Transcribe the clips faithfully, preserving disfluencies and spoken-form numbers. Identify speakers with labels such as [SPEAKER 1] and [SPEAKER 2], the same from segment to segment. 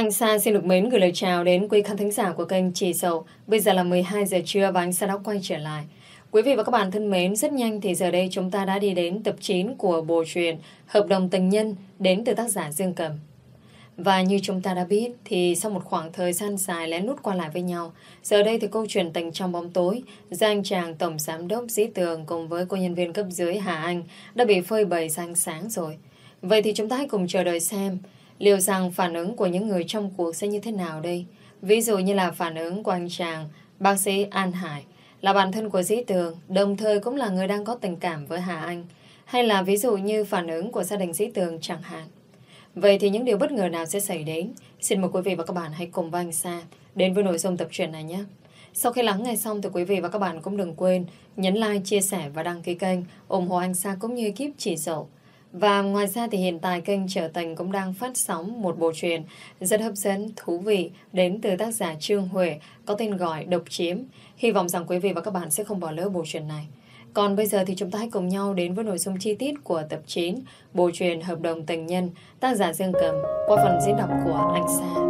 [SPEAKER 1] Anh Sa xin được mến gửi lời chào đến quý khán thính giả của kênh Chị Dậu. Bây giờ là mười hai giờ trưa và anh Sa đã quay trở lại. Quý vị và các bạn thân mến, rất nhanh thì giờ đây chúng ta đã đi đến tập chín của bộ truyện Hợp đồng tình nhân đến từ tác giả Dương Cầm. Và như chúng ta đã biết thì sau một khoảng thời gian dài lén lút qua lại với nhau, giờ đây thì câu chuyện tình trong bóng tối do anh chàng tổng giám đốc Dĩ Tường cùng với cô nhân viên cấp dưới Hà Anh đã bị phơi bày ra ánh sáng rồi. Vậy thì chúng ta hãy cùng chờ đợi xem liệu rằng phản ứng của những người trong cuộc sẽ như thế nào đây. Ví dụ như là phản ứng của anh chàng bác sĩ An Hải, là bạn thân của Dĩ Tường, đồng thời cũng là người đang có tình cảm với Hà Anh. Hay là ví dụ như phản ứng của gia đình Dĩ Tường chẳng hạn. Vậy thì những điều bất ngờ nào sẽ xảy đến? Xin mời quý vị và các bạn hãy cùng với anh Sa đến với nội dung tập truyện này nhé. Sau khi lắng nghe xong thì quý vị và các bạn cũng đừng quên nhấn like, chia sẻ và đăng ký kênh ủng hộ anh Sa cũng như ekip Chị Dậu. Và ngoài ra thì hiện tại kênh Trở Tình cũng đang phát sóng một bộ truyện rất hấp dẫn, thú vị đến từ tác giả Trương Huệ có tên gọi Độc Chiếm. Hy vọng rằng quý vị và các bạn sẽ không bỏ lỡ bộ truyện này. Còn bây giờ thì chúng ta hãy cùng nhau đến với nội dung chi tiết của tập chín bộ truyện Hợp đồng tình nhân tác giả Dương Cầm qua phần diễn đọc của anh Sa.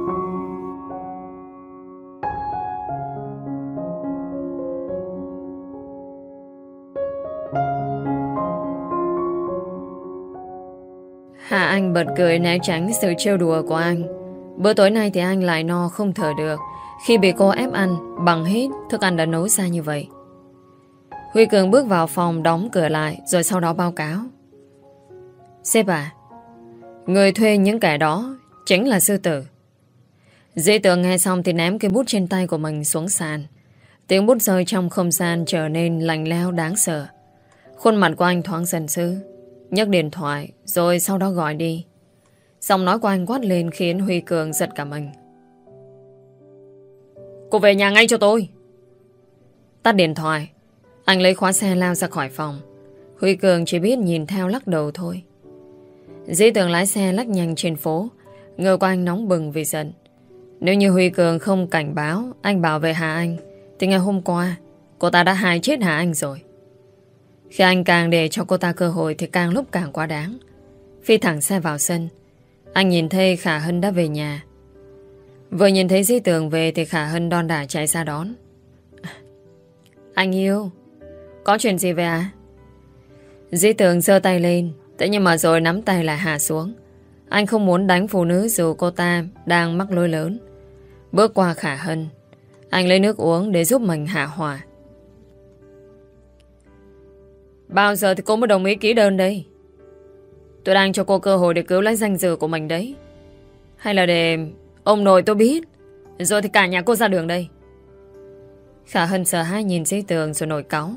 [SPEAKER 1] Hà Anh bật cười né tránh sự trêu đùa của anh. Bữa tối nay thì anh lại no không thở được khi bị cô ép ăn bằng hết thức ăn đã nấu ra như vậy. Huy Cường bước vào phòng đóng cửa lại rồi sau đó báo cáo. Sếp à, người thuê những kẻ đó chính là sư tử. Dĩ Tường nghe xong thì ném cái bút trên tay của mình xuống sàn. Tiếng bút rơi trong không gian trở nên lạnh lẽo đáng sợ. Khuôn mặt của anh thoáng giận dữ, nhấc điện thoại rồi sau đó gọi đi. Giọng nói của anh quát lên khiến Huy Cường giật cả mình. Cô về nhà ngay cho tôi. Tắt điện thoại, anh lấy khóa xe lao ra khỏi phòng. Huy Cường chỉ biết nhìn theo lắc đầu thôi. Dĩ Tường lái xe lách nhanh trên phố. Ngờ của anh nóng bừng vì giận. Nếu như Huy Cường không cảnh báo anh bảo vệ Hà Anh thì ngày hôm qua cô ta đã hại chết Hà Anh rồi. Khi anh càng để cho cô ta cơ hội thì càng lúc càng quá đáng. Phi thẳng xe vào sân, anh nhìn thấy Khả Hân đã về nhà. Vừa nhìn thấy Dĩ Tường về thì Khả Hân đon đả chạy ra đón. Anh yêu, có chuyện gì vậy à? Dĩ Tường giơ tay lên, thế nhưng mà rồi nắm tay lại hạ xuống. Anh không muốn đánh phụ nữ dù cô ta đang mắc lỗi lớn. Bước qua Khả Hân, anh lấy nước uống để giúp mình hạ hỏa. Bao giờ thì cô mới đồng ý ký đơn đây? Tôi đang cho cô cơ hội để cứu lấy danh dự của mình đấy. Hay là để ông nội tôi biết rồi thì cả nhà cô ra đường đây? Khả Hân sợ hãi nhìn Dĩ Tường rồi nổi cáu.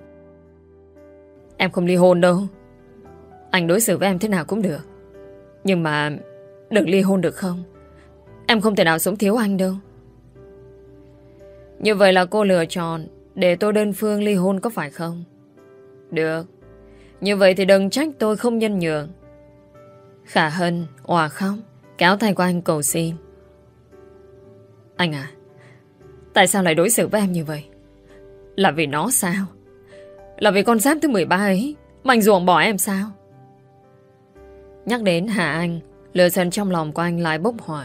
[SPEAKER 1] Em không ly hôn đâu. Anh đối xử với em thế nào cũng được, nhưng mà đừng ly hôn được không? Em không thể nào sống thiếu anh đâu. Như vậy là cô lựa chọn để tôi đơn phương ly hôn có phải không? Được, như vậy thì đừng trách tôi không nhân nhượng. Khả Hân òa khóc, kéo tay của anh cầu xin. Anh à, tại sao lại đối xử với em như vậy? Là vì nó sao? Là vì con giáp thứ mười ba ấy mà anh ruồng bỏ em sao? Nhắc đến Hà Anh, lửa giận trong lòng của anh lại bốc hỏa.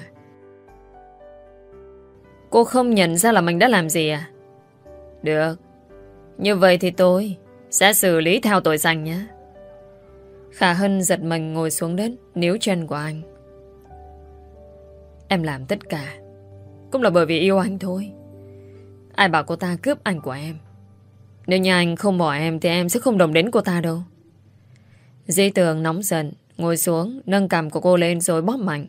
[SPEAKER 1] Cô không nhận ra là mình đã làm gì à? Được, như vậy thì tôi sẽ xử lý theo tội danh nhé. Khả Hân giật mình ngồi xuống đất, níu chân của anh. Em làm tất cả cũng là bởi vì yêu anh thôi. Ai bảo cô ta cướp anh của em? Nếu như anh không bỏ em thì em sẽ không đồng đến cô ta đâu. Dĩ Tường nóng giận, ngồi xuống, nâng cằm của cô lên rồi bóp mạnh.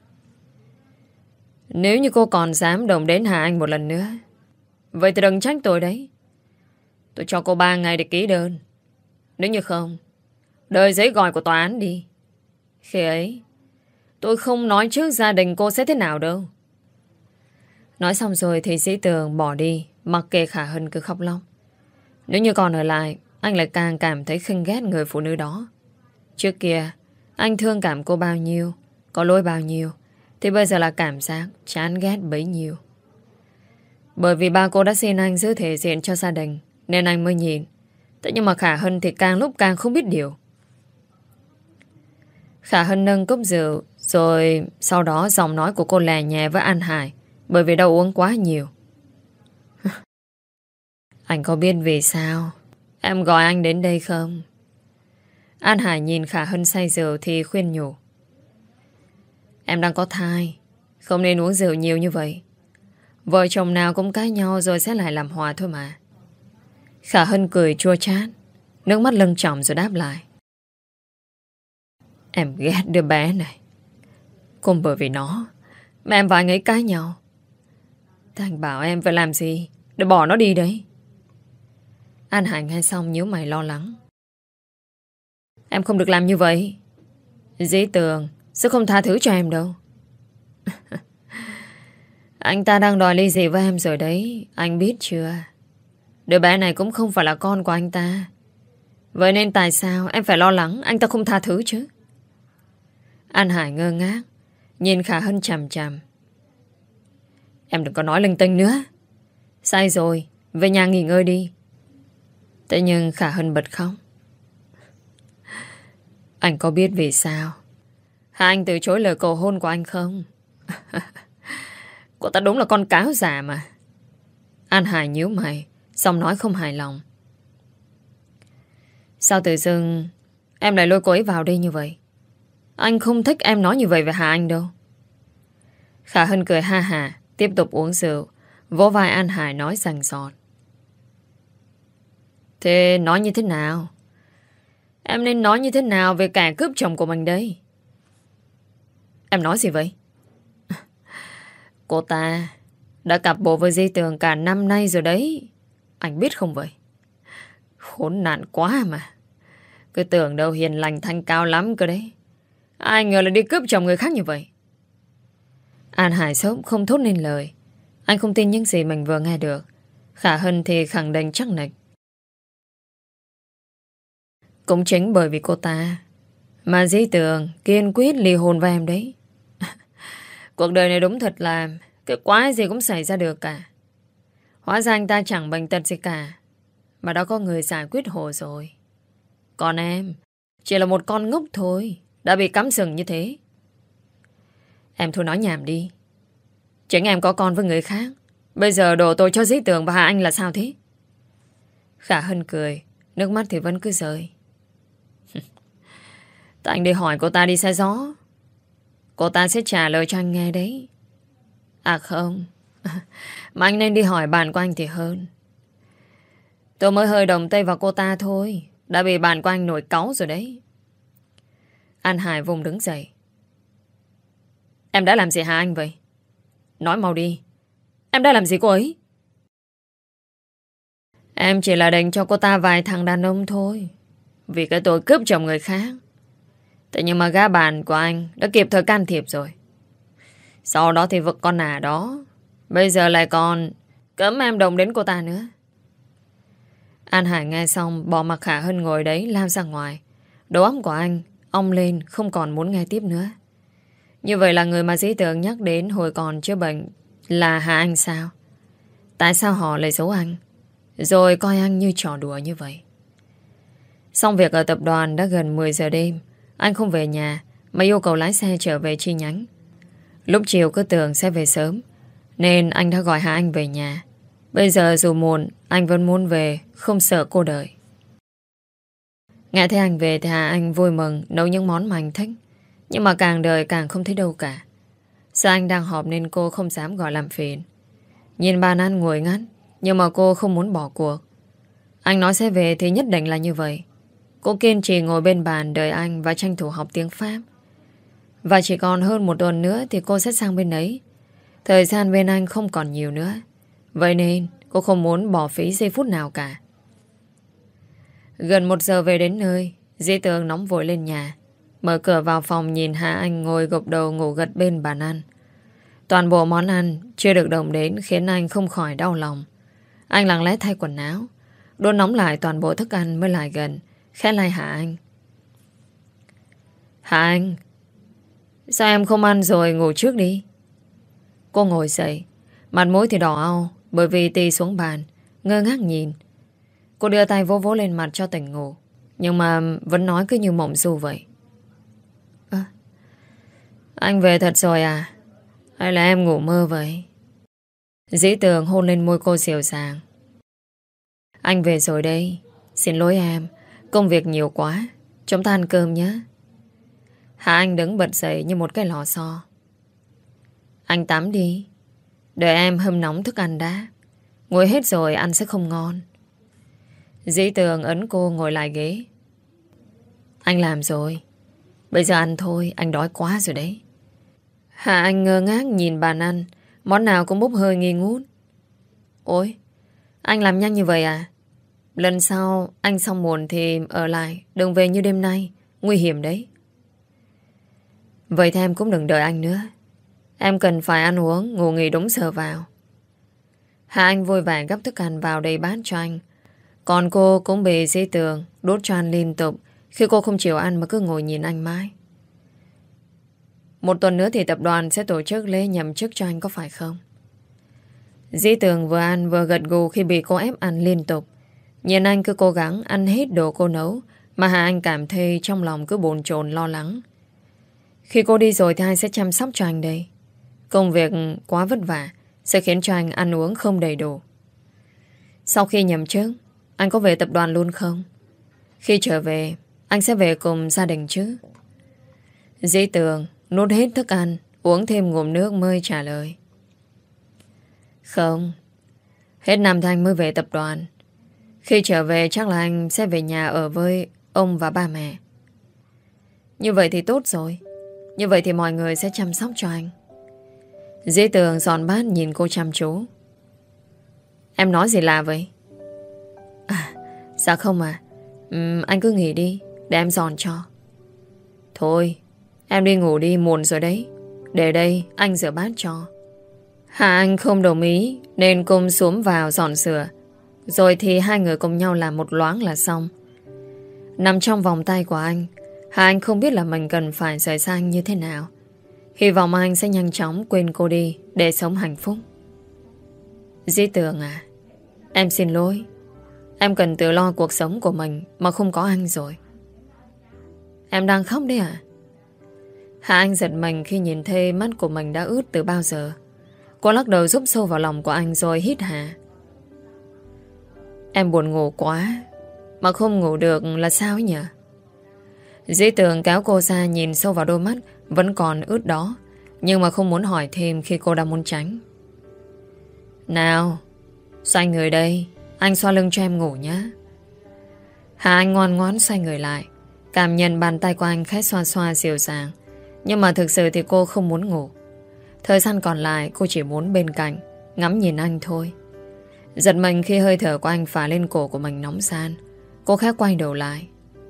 [SPEAKER 1] Nếu như cô còn dám đồng đến Hà Anh một lần nữa, vậy thì đừng trách tôi đấy. Tôi cho cô ba ngày để ký đơn. Nếu như không, đợi giấy gọi của tòa án đi. Khi ấy tôi không nói trước gia đình cô sẽ thế nào đâu. Nói xong rồi thì Dĩ Tường bỏ đi, mặc kệ Khả Hân cứ khóc lóc. Nếu như còn ở lại, anh lại càng cảm thấy khinh ghét người phụ nữ đó. Trước kia anh thương cảm cô bao nhiêu, có lỗi bao nhiêu, thì bây giờ là cảm giác chán ghét bấy nhiêu. Bởi vì ba cô đã xin anh giữ thể diện cho gia đình nên anh mới nhìn. Thế nhưng mà Khả Hân thì càng lúc càng không biết điều. Khả Hân nâng cốc rượu Rồi sau đó giọng nói của cô lè nhẹ với An Hải, bởi vì đau uống quá nhiều. Anh có biết vì sao em gọi anh đến đây không? An Hải nhìn Khả Hân say rượu thì khuyên nhủ. Em đang có thai, không nên uống rượu nhiều như vậy. Vợ chồng nào cũng cãi nhau rồi sẽ lại làm hòa thôi mà. Khả Hân cười chua chát, nước mắt lưng tròng rồi đáp lại. Em ghét đứa bé này. Cũng bởi vì nó mà em và anh ấy cãi nhau. Thế anh bảo em phải làm gì để bỏ nó đi đấy? An Hải nghe xong nhíu mày lo lắng. Em không được làm như vậy. Dĩ Tường sẽ không tha thứ cho em đâu. Anh ta đang đòi ly dị với em rồi đấy, anh biết chưa? Đứa bé này cũng không phải là con của anh ta. Vậy nên tại sao em phải lo lắng anh ta không tha thứ chứ? An Hải ngơ ngác nhìn Khả Hân chằm chằm. Em đừng có nói linh tinh nữa. Sai rồi, về nhà nghỉ ngơi đi. Thế nhưng Khả Hân bật khóc. Anh có biết vì sao Hà Anh từ chối lời cầu hôn của anh không? Cô ta đúng là con cáo già mà. An Hải nhíu mày, xong nói không hài lòng. Sao tự dưng em lại lôi cô ấy vào đây như vậy? Anh không thích em nói như vậy về Hà Anh đâu. Khả Hân cười ha hà, tiếp tục uống rượu, vỗ vai An Hải nói rành rọt. Thế nói như thế nào? Em nên nói như thế nào về kẻ cướp chồng của mình đây? Em nói gì vậy? Cô ta đã cặp bộ với Di Tường cả năm nay rồi đấy. Anh biết không vậy? Khốn nạn quá mà. Cứ tưởng đâu hiền lành thanh cao lắm cơ đấy. Ai ngờ là đi cướp chồng người khác như vậy. An Hải sớm không thốt nên lời. Anh không tin những gì mình vừa nghe được. Khả Hân thì khẳng định chắc nịch. Cũng chính bởi vì cô ta mà Di Tường kiên quyết ly hôn với em đấy. Cuộc đời này đúng thật là cái quái gì cũng xảy ra được cả. Hóa ra anh ta chẳng bệnh tật gì cả, mà đã có người giải quyết hộ rồi. Còn em chỉ là một con ngốc thôi, đã bị cắm sừng như thế. Em thôi nói nhảm đi. Chính em có con với người khác, bây giờ đổ tội cho Di Tường và Hà Anh là sao thế? Khả Hân cười, nước mắt thì vẫn cứ rơi. Tại anh đi hỏi cô ta đi xe gió, cô ta sẽ trả lời cho anh nghe đấy. À không, mà anh nên đi hỏi bạn của anh thì hơn. Tôi mới hơi đồng tay vào cô ta thôi, đã bị bạn của anh nổi cáu rồi đấy. An Hải vùng đứng dậy. Em đã làm gì hả anh vậy? Nói mau đi. Em đã làm gì cô ấy? Em chỉ là định cho cô ta vài thằng đàn ông thôi, vì cái tội cướp chồng người khác. Thế nhưng mà gã bạn của anh đã kịp thời can thiệp rồi. Sau đó thì vực con nà đó, bây giờ lại còn cấm em động đến cô ta nữa. An Hải nghe xong bỏ mặc Khả Hân ngồi đấy lao ra ngoài. Đầu óc của anh ong lên, không còn muốn nghe tiếp nữa. Như vậy là người mà Dĩ Tường nhắc đến hồi còn chữa bệnh là Hà Anh sao? Tại sao họ lại giấu anh, rồi coi anh như trò đùa như vậy? Xong việc ở tập đoàn đã gần mười giờ đêm, anh không về nhà mà yêu cầu lái xe trở về chi nhánh. Lúc chiều cứ tưởng sẽ về sớm, nên anh đã gọi Hà Anh về nhà. Bây giờ dù muộn, anh vẫn muốn về, không sợ cô đợi. Nghe thấy anh về thì Hà Anh vui mừng nấu những món mà anh thích. Nhưng mà càng đợi càng không thấy đâu cả. Sợ anh đang họp nên cô không dám gọi làm phiền. Nhìn bàn ăn ngồi ngắt, nhưng mà cô không muốn bỏ cuộc. Anh nói sẽ về thì nhất định là như vậy. Cô kiên trì ngồi bên bàn đợi anh và tranh thủ học tiếng Pháp. Và chỉ còn hơn một tuần nữa thì cô sẽ sang bên ấy. Thời gian bên anh không còn nhiều nữa. Vậy nên cô không muốn bỏ phí giây phút nào cả. Gần một giờ về đến nơi, Dĩ Tường nóng vội lên nhà, mở cửa vào phòng nhìn Hà Anh ngồi gục đầu ngủ gật bên bàn ăn. Toàn bộ món ăn chưa được động đến khiến anh không khỏi đau lòng. Anh lặng lẽ thay quần áo, đun nóng lại toàn bộ thức ăn mới lại gần, khẽ lai Hà Anh. Hà Anh, sao em không ăn rồi ngủ trước đi? Cô ngồi dậy, mặt mũi thì đỏ au bởi vì tì xuống bàn, ngơ ngác nhìn. Cô đưa tay vỗ vỗ lên mặt cho tỉnh ngủ, nhưng mà vẫn nói cứ như mộng du vậy. À, Anh về thật rồi à? Hay là em ngủ mơ vậy? Dĩ Tường hôn lên môi cô dịu dàng. Anh về rồi đây. Xin lỗi em, công việc nhiều quá. Chúng ta ăn cơm nhé. Hà Anh đứng bật dậy như một cái lò xo. Anh tắm đi, đợi em hâm nóng thức ăn đã. Nguội hết rồi ăn sẽ không ngon. Dĩ Tường ấn cô ngồi lại ghế. Anh làm rồi, bây giờ ăn thôi, anh đói quá rồi đấy. Hà Anh ngơ ngác nhìn bàn ăn, món nào cũng bốc hơi nghi ngút. Ôi, anh làm nhanh như vậy à? Lần sau anh xong muộn thì ở lại, đừng về như đêm nay, nguy hiểm đấy. Vậy thì em cũng đừng đợi anh nữa. Em cần phải ăn uống, ngủ nghỉ đúng giờ vào. Hà Anh vui vẻ gấp thức ăn vào đầy bát cho anh. Còn cô cũng bị Dĩ Tường đốt cho ăn liên tục khi cô không chịu ăn mà cứ ngồi nhìn anh mãi. Một tuần nữa thì tập đoàn sẽ tổ chức lễ nhậm chức cho anh có phải không? Dĩ Tường vừa ăn vừa gật gù khi bị cô ép ăn liên tục. Nhìn anh cứ cố gắng ăn hết đồ cô nấu mà Hà Anh cảm thấy trong lòng cứ bồn chồn lo lắng. Khi cô đi rồi thì ai sẽ chăm sóc cho anh đây? Công việc quá vất vả sẽ khiến cho anh ăn uống không đầy đủ. Sau khi nhậm chức, anh có về tập đoàn luôn không? Khi trở về, anh sẽ về cùng gia đình chứ? Dĩ Tường nuốt hết thức ăn, uống thêm ngụm nước mới trả lời. Không, hết năm thì anh mới về tập đoàn. Khi trở về chắc là anh sẽ về nhà ở với ông và ba mẹ. Như vậy thì tốt rồi. Như vậy thì mọi người sẽ chăm sóc cho anh. Dĩ Tường giòn bát nhìn cô chăm chú. Em nói gì lạ vậy? À, dạ không à. uhm, Anh cứ nghỉ đi, để em giòn cho. Thôi, em đi ngủ đi, muộn rồi đấy. Để đây, anh rửa bát cho. Hà Anh không đồng ý nên cùng xuống vào dọn sửa. Rồi thì hai người cùng nhau làm một loáng là xong. Nằm trong vòng tay của anh, Hà Anh không biết là mình cần phải rời xa anh như thế nào. Hy vọng anh sẽ nhanh chóng quên cô đi để sống hạnh phúc. Dĩ Tường à, em xin lỗi. Em cần tự lo cuộc sống của mình mà không có anh rồi. Em đang khóc đấy à? Hà Anh giật mình khi nhìn thấy mắt của mình đã ướt từ bao giờ. Cô lắc đầu giúp sâu vào lòng của anh rồi hít hà. Em buồn ngủ quá, mà không ngủ được là sao ấy nhỉ? Dĩ Tường kéo cô ra nhìn sâu vào đôi mắt vẫn còn ướt đó, nhưng mà không muốn hỏi thêm khi cô đang muốn tránh. Nào, xoay người đây, anh xoa lưng cho em ngủ nhé. Hà Anh ngoan ngoãn xoay người lại, cảm nhận bàn tay của anh khẽ xoa xoa dịu dàng. Nhưng mà thực sự thì cô không muốn ngủ. Thời gian còn lại cô chỉ muốn bên cạnh, ngắm nhìn anh thôi. Giật mình khi hơi thở của anh phả lên cổ của mình nóng san. Cô khẽ quay đầu lại.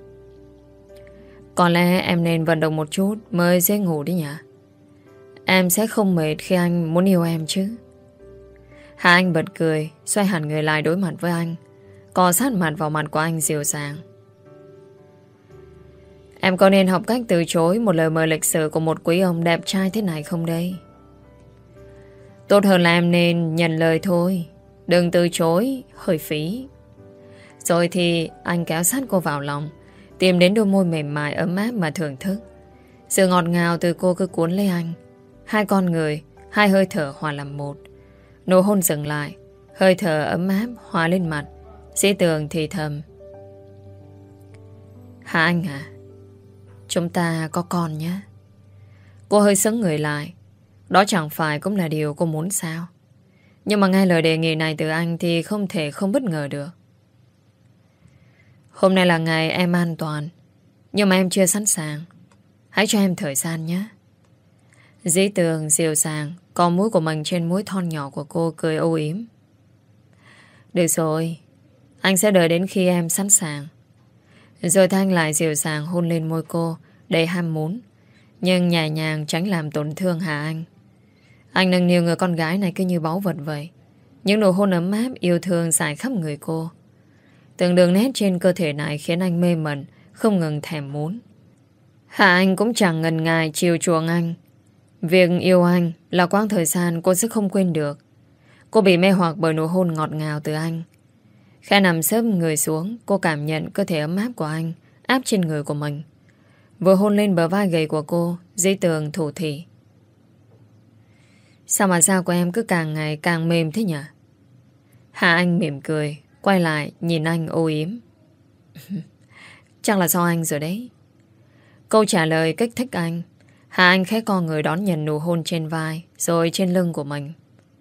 [SPEAKER 1] Có lẽ em nên vận động một chút mới dễ ngủ đi nhỉ? Em sẽ không mệt khi anh muốn yêu em chứ? Hà Anh bật cười, xoay hẳn người lại đối mặt với anh, cọ sát mặt vào mặt của anh dịu dàng. Em có nên học cách từ chối một lời mời lịch sự của một quý ông đẹp trai thế này không đây? Tốt hơn là em nên nhận lời thôi. Đừng từ chối, hơi phí. Rồi thì anh kéo sát cô vào lòng, tìm đến đôi môi mềm mại ấm áp mà thưởng thức. Sự ngọt ngào từ cô cứ cuốn lấy anh. Hai con người, hai hơi thở hòa làm một. Nụ hôn dừng lại, hơi thở ấm áp hòa lên mặt. Dĩ Tường thì thầm. Hà Anh à, chúng ta có con nhé. Cô hơi sững người lại. Đó chẳng phải cũng là điều cô muốn sao? Nhưng mà nghe lời đề nghị này từ anh thì không thể không bất ngờ được. Hôm nay là ngày em an toàn, nhưng mà em chưa sẵn sàng. Hãy cho em thời gian nhé. Dĩ Tường dịu dàng cò mũi của mình trên mũi thon nhỏ của cô, cười âu yếm. Được rồi, anh sẽ đợi đến khi em sẵn sàng. Rồi Thanh lại dịu dàng hôn lên môi cô đầy ham muốn, nhưng nhẹ nhàng tránh làm tổn thương Hà Anh. Anh nâng niu người con gái này cứ như báu vật vậy. Những nụ hôn ấm áp yêu thương rải khắp người cô. Từng đường nét trên cơ thể này khiến anh mê mẩn, không ngừng thèm muốn. Hà Anh cũng chẳng ngần ngại chiều chuộng anh. Việc yêu anh là quãng thời gian cô sẽ không quên được. Cô bị mê hoặc bởi nụ hôn ngọt ngào từ anh. Khẽ nằm xếp người xuống, cô cảm nhận cơ thể ấm áp của anh áp trên người của mình. Vừa hôn lên bờ vai gầy của cô, Dĩ Tường thủ thỉ. Sao mà da của em cứ càng ngày càng mềm thế nhỉ? Hà Anh mỉm cười, quay lại nhìn anh âu yếm. Chắc là do anh rồi đấy. Câu trả lời kích thích anh. Hà Anh khẽ co người đón nhận nụ hôn trên vai, rồi trên lưng của mình.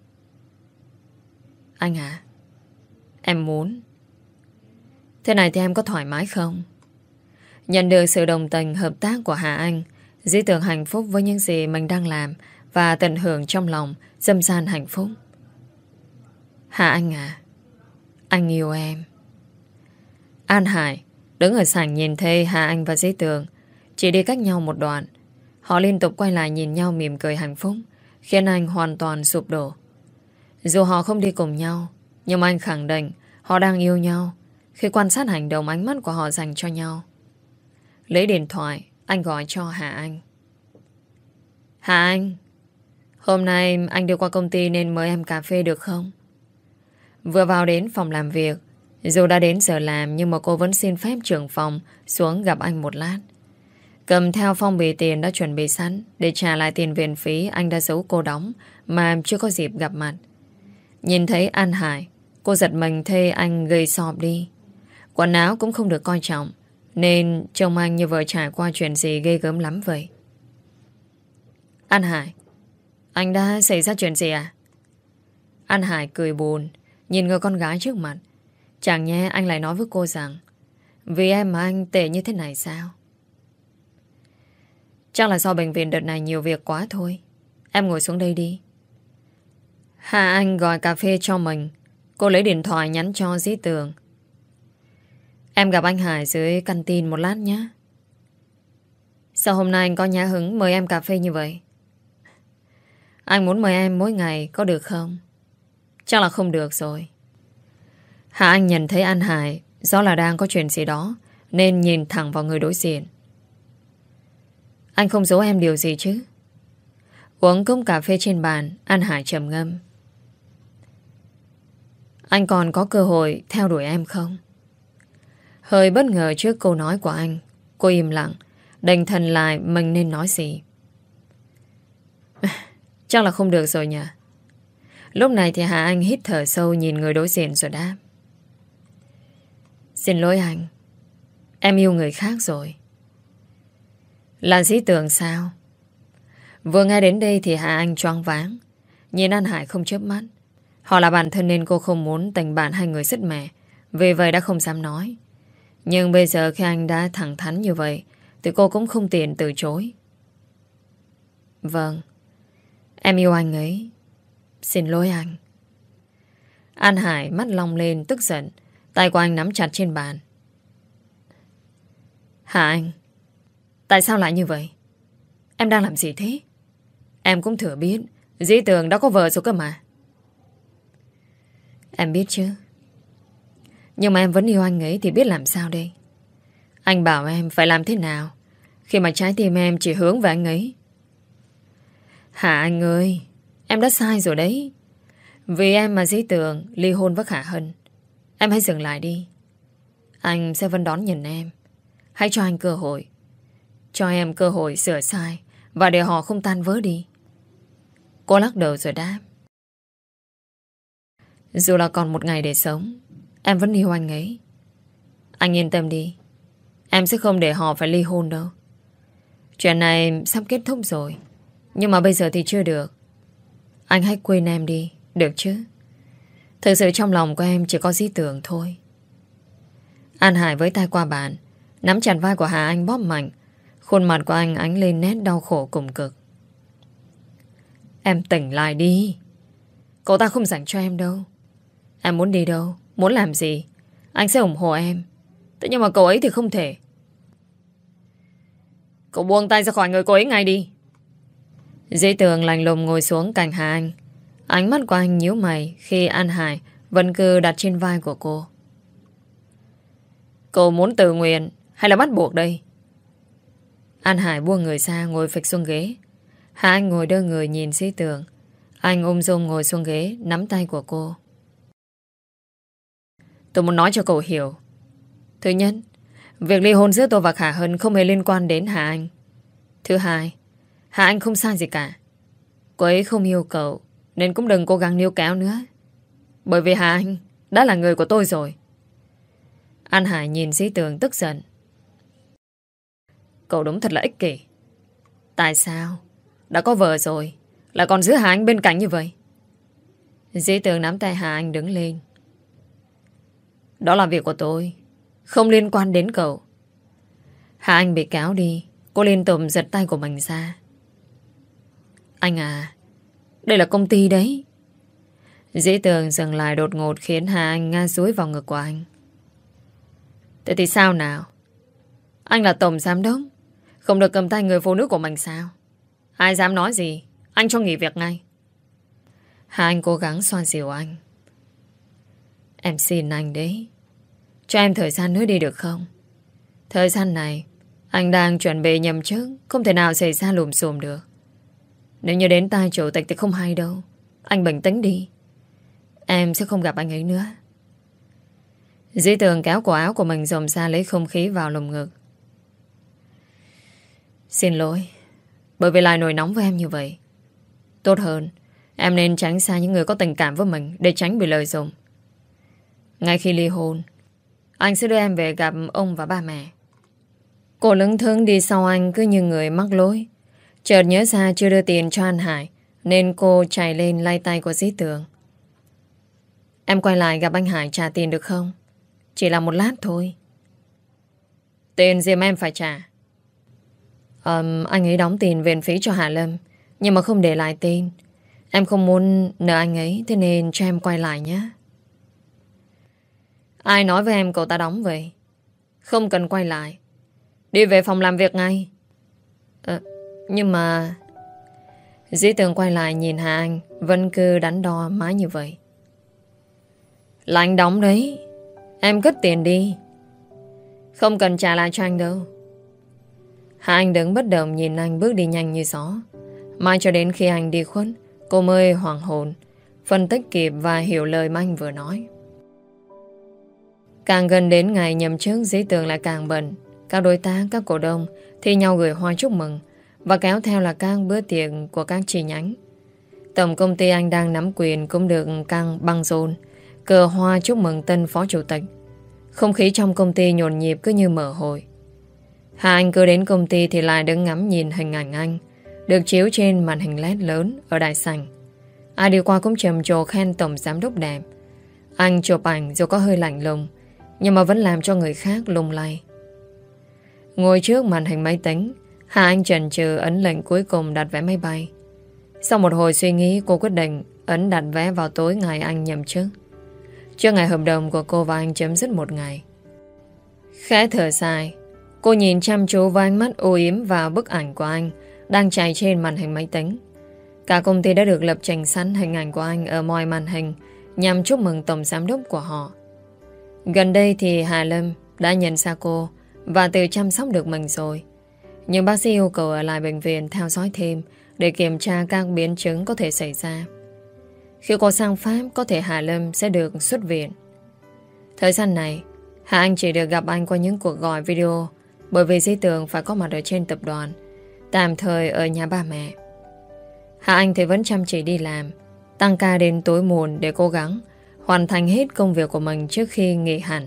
[SPEAKER 1] Anh hả? Em muốn. Thế này thì em có thoải mái không? Nhận được sự đồng tình hợp tác của Hà Anh, Dĩ Tường hạnh phúc với những gì mình đang làm và tận hưởng trong lòng dâm gian hạnh phúc. Hà Anh à, anh yêu em. An Hải đứng ở sảnh nhìn thấy Hà Anh và Dĩ Tường chỉ đi cách nhau một đoạn. Họ liên tục quay lại nhìn nhau mỉm cười hạnh phúc, khiến anh hoàn toàn sụp đổ. Dù họ không đi cùng nhau, nhưng anh khẳng định họ đang yêu nhau khi quan sát hành động ánh mắt của họ dành cho nhau. Lấy điện thoại, anh gọi cho Hà Anh. Hà Anh, hôm nay anh đi qua công ty nên mời em cà phê được không? Vừa vào đến phòng làm việc, dù đã đến giờ làm nhưng mà cô vẫn xin phép trưởng phòng xuống gặp anh một lát. Cầm theo phong bì tiền đã chuẩn bị sẵn để trả lại tiền viện phí anh đã giấu cô đóng mà chưa có dịp gặp mặt. Nhìn thấy An Hải, cô giật mình thấy anh gầy sọp đi. Quần áo cũng không được coi trọng, nên trông anh như vừa trải qua chuyện gì ghê gớm lắm vậy. An Hải, anh đã xảy ra chuyện gì à? An Hải cười buồn, nhìn người con gái trước mặt. Chẳng nhẽ anh lại nói với cô rằng vì em mà anh tệ như thế này sao? Chắc là do bệnh viện đợt này nhiều việc quá thôi. Em ngồi xuống đây đi. Hà Anh gọi cà phê cho mình. Cô lấy điện thoại nhắn cho Dĩ Tường. Em gặp anh Hải dưới căn tin một lát nhé. Sao hôm nay anh có nhã hứng mời em cà phê như vậy? Anh muốn mời em mỗi ngày có được không? Chắc là không được rồi. Hà Anh nhận thấy An Hải do là đang có chuyện gì đó nên nhìn thẳng vào người đối diện. Anh không giấu em điều gì chứ? Uống cốc cà phê trên bàn, An Hải trầm ngâm. Anh còn có cơ hội theo đuổi em không? Hơi bất ngờ trước câu nói của anh, cô im lặng, đành thần lại mình nên nói gì. Chắc là không được rồi nhỉ? Lúc này thì Hà Anh hít thở sâu nhìn người đối diện rồi đáp. Xin lỗi anh, em yêu người khác rồi. Là Dĩ Tường sao? Vừa nghe đến đây thì Hà Anh choáng váng, nhìn An Hải không chớp mắt. Họ là bạn thân nên cô không muốn tình bạn hai người sứt mẻ, vì vậy đã không dám nói. Nhưng bây giờ khi anh đã thẳng thắn như vậy thì cô cũng không tiện từ chối. Vâng, em yêu anh ấy. Xin lỗi anh. An Hải mắt long lên tức giận, tay của anh nắm chặt trên bàn. Hà Anh, tại sao lại như vậy? Em đang làm gì thế? Em cũng thừa biết Dĩ Tường đã có vợ rồi cơ mà. Em biết chứ. Nhưng mà em vẫn yêu anh ấy thì biết làm sao đây? Anh bảo em phải làm thế nào khi mà trái tim em chỉ hướng về anh ấy? Hà Anh ơi, em đã sai rồi đấy. Vì em mà Dĩ Tường ly hôn với Khả Hân. Em hãy dừng lại đi. Anh sẽ vẫn đón nhận em. Hãy cho anh cơ hội. Cho em cơ hội sửa sai và để họ không tan vỡ đi. Cô lắc đầu rồi đáp. Dù là còn một ngày để sống, em vẫn yêu anh ấy. Anh yên tâm đi. Em sẽ không để họ phải ly hôn đâu. Chuyện này sắp kết thúc rồi, nhưng mà bây giờ thì chưa được. Anh hãy quên em đi, được chứ? Thực sự trong lòng của em chỉ có Dĩ Tường thôi. An Hải với tay qua bàn, nắm chặt vai của Hà Anh bóp mạnh. Khuôn mặt của anh ánh lên nét đau khổ cùng cực. Em tỉnh lại đi. Cậu ta không dành cho em đâu. Em muốn đi đâu, muốn làm gì, anh sẽ ủng hộ em. Thế nhưng mà cậu ấy thì không thể. Cậu buông tay ra khỏi người cô ấy ngay đi. Dĩ Tường lạnh lùng ngồi xuống cạnh Hà Anh. Ánh mắt của anh nhíu mày khi An Hải vẫn cứ đặt trên vai của cô. Cậu muốn tự nguyện hay là bắt buộc đây? An Hải buông người ra ngồi phịch xuống ghế. Hà Anh ngồi đơ người nhìn Dĩ Tường. Anh ung dung ngồi xuống ghế, nắm tay của cô. Tôi muốn nói cho cậu hiểu. Thứ nhất, việc ly hôn giữa tôi và Khả Hân không hề liên quan đến Hà Anh. Thứ hai, Hà Anh không sai gì cả. Cô ấy không yêu cậu, nên cũng đừng cố gắng níu kéo nữa. Bởi vì Hà Anh đã là người của tôi rồi. An Hải nhìn Dĩ Tường tức giận. Cậu đúng thật là ích kỷ. Tại sao đã có vợ rồi lại còn giữ Hà Anh bên cạnh như vậy? Dĩ Tường nắm tay Hà Anh đứng lên. Đó là việc của tôi, không liên quan đến cậu. Hà Anh bị kéo đi. Cô liên tục giật tay của mình ra. Anh à, đây là công ty đấy. Dĩ Tường dừng lại đột ngột khiến Hà Anh ngã dúi vào ngực của anh. Thế thì sao nào? Anh là tổng giám đốc, không được cầm tay người phụ nữ của mình sao? Ai dám nói gì, anh cho nghỉ việc ngay. Hà Anh cố gắng xoa dịu anh. Em xin anh đấy, cho em thời gian nữa đi được không? Thời gian này anh đang chuẩn bị nhậm chức, không thể nào xảy ra lùm xùm được. Nếu như đến tai chủ tịch thì không hay đâu. Anh bình tĩnh đi, em sẽ không gặp anh ấy nữa. Dĩ Tường kéo cổ áo của mình dòm ra lấy không khí vào lồng ngực. Xin lỗi, bởi vì lại nổi nóng với em như vậy. Tốt hơn em nên tránh xa những người có tình cảm với mình, để tránh bị lợi dụng. Ngay khi ly hôn, anh sẽ đưa em về gặp ông và ba mẹ. Cô lững thững đi sau anh cứ như người mắc lỗi. Chợt nhớ ra chưa đưa tiền cho An Hải, nên cô chạy lên lay tay của Dĩ Tường. Em quay lại gặp anh Hải trả tiền được không? Chỉ là một lát thôi. Tiền gì mà em phải trả? um, Anh ấy đóng tiền viện phí cho Hạ Lâm, nhưng mà không để lại tên. Em không muốn nợ anh ấy, thế nên cho em quay lại nhé. Ai nói với em cậu ta đóng vậy? Không cần quay lại, đi về phòng làm việc ngay. à, Nhưng mà... Dĩ Tường quay lại nhìn Hà Anh vẫn cứ đắn đo mãi như vậy. Là anh đóng đấy, em cất tiền đi. Không cần trả lại cho anh đâu. Hà Anh đứng bất động nhìn anh bước đi nhanh như gió. Mãi cho đến khi anh đi khuất, cô mới hoảng hồn, phân tích kịp và hiểu lời mà anh vừa nói. Càng gần đến ngày nhậm chức, Dĩ Tường lại càng bận. Các đối tác, các cổ đông thi nhau gửi hoa chúc mừng, và kéo theo là các bữa tiệc của các chi nhánh. Tổng công ty anh đang nắm quyền cũng được căng băng rôn, cờ hoa chúc mừng tân phó chủ tịch. Không khí trong công ty nhộn nhịp cứ như mở hội. Hà Anh cứ đến công ty thì lại đứng ngắm nhìn hình ảnh anh được chiếu trên màn hình led lớn ở đại sảnh. Ai đi qua cũng trầm trồ khen tổng giám đốc đẹp. Anh chụp ảnh dù có hơi lạnh lùng, nhưng mà vẫn làm cho người khác lung lay. Ngồi trước màn hình máy tính, Hà Anh chần chừ ấn lệnh cuối cùng đặt vé máy bay. Sau một hồi suy nghĩ, cô quyết định ấn đặt vé vào tối ngày anh nhậm chức, trước ngày hợp đồng của cô và anh chấm dứt một ngày. Khẽ thở dài, cô nhìn chăm chú với ánh mắt u yếm vào bức ảnh của anh đang chạy trên màn hình máy tính. Cả công ty đã được lập trình sẵn hình ảnh của anh ở mọi màn hình nhằm chúc mừng tổng giám đốc của họ. Gần đây thì Hà Lâm đã nhận ra cô và tự chăm sóc được mình rồi. Nhưng bác sĩ yêu cầu ở lại bệnh viện theo dõi thêm để kiểm tra các biến chứng có thể xảy ra. Khi cô sang Pháp, có thể Hà Lâm sẽ được xuất viện. Thời gian này, Hà Anh chỉ được gặp anh qua những cuộc gọi video, bởi vì Dĩ Tường phải có mặt ở trên tập đoàn, tạm thời ở nhà ba mẹ. Hà Anh thì vẫn chăm chỉ đi làm, tăng ca đến tối muộn để cố gắng hoàn thành hết công việc của mình trước khi nghỉ hẳn.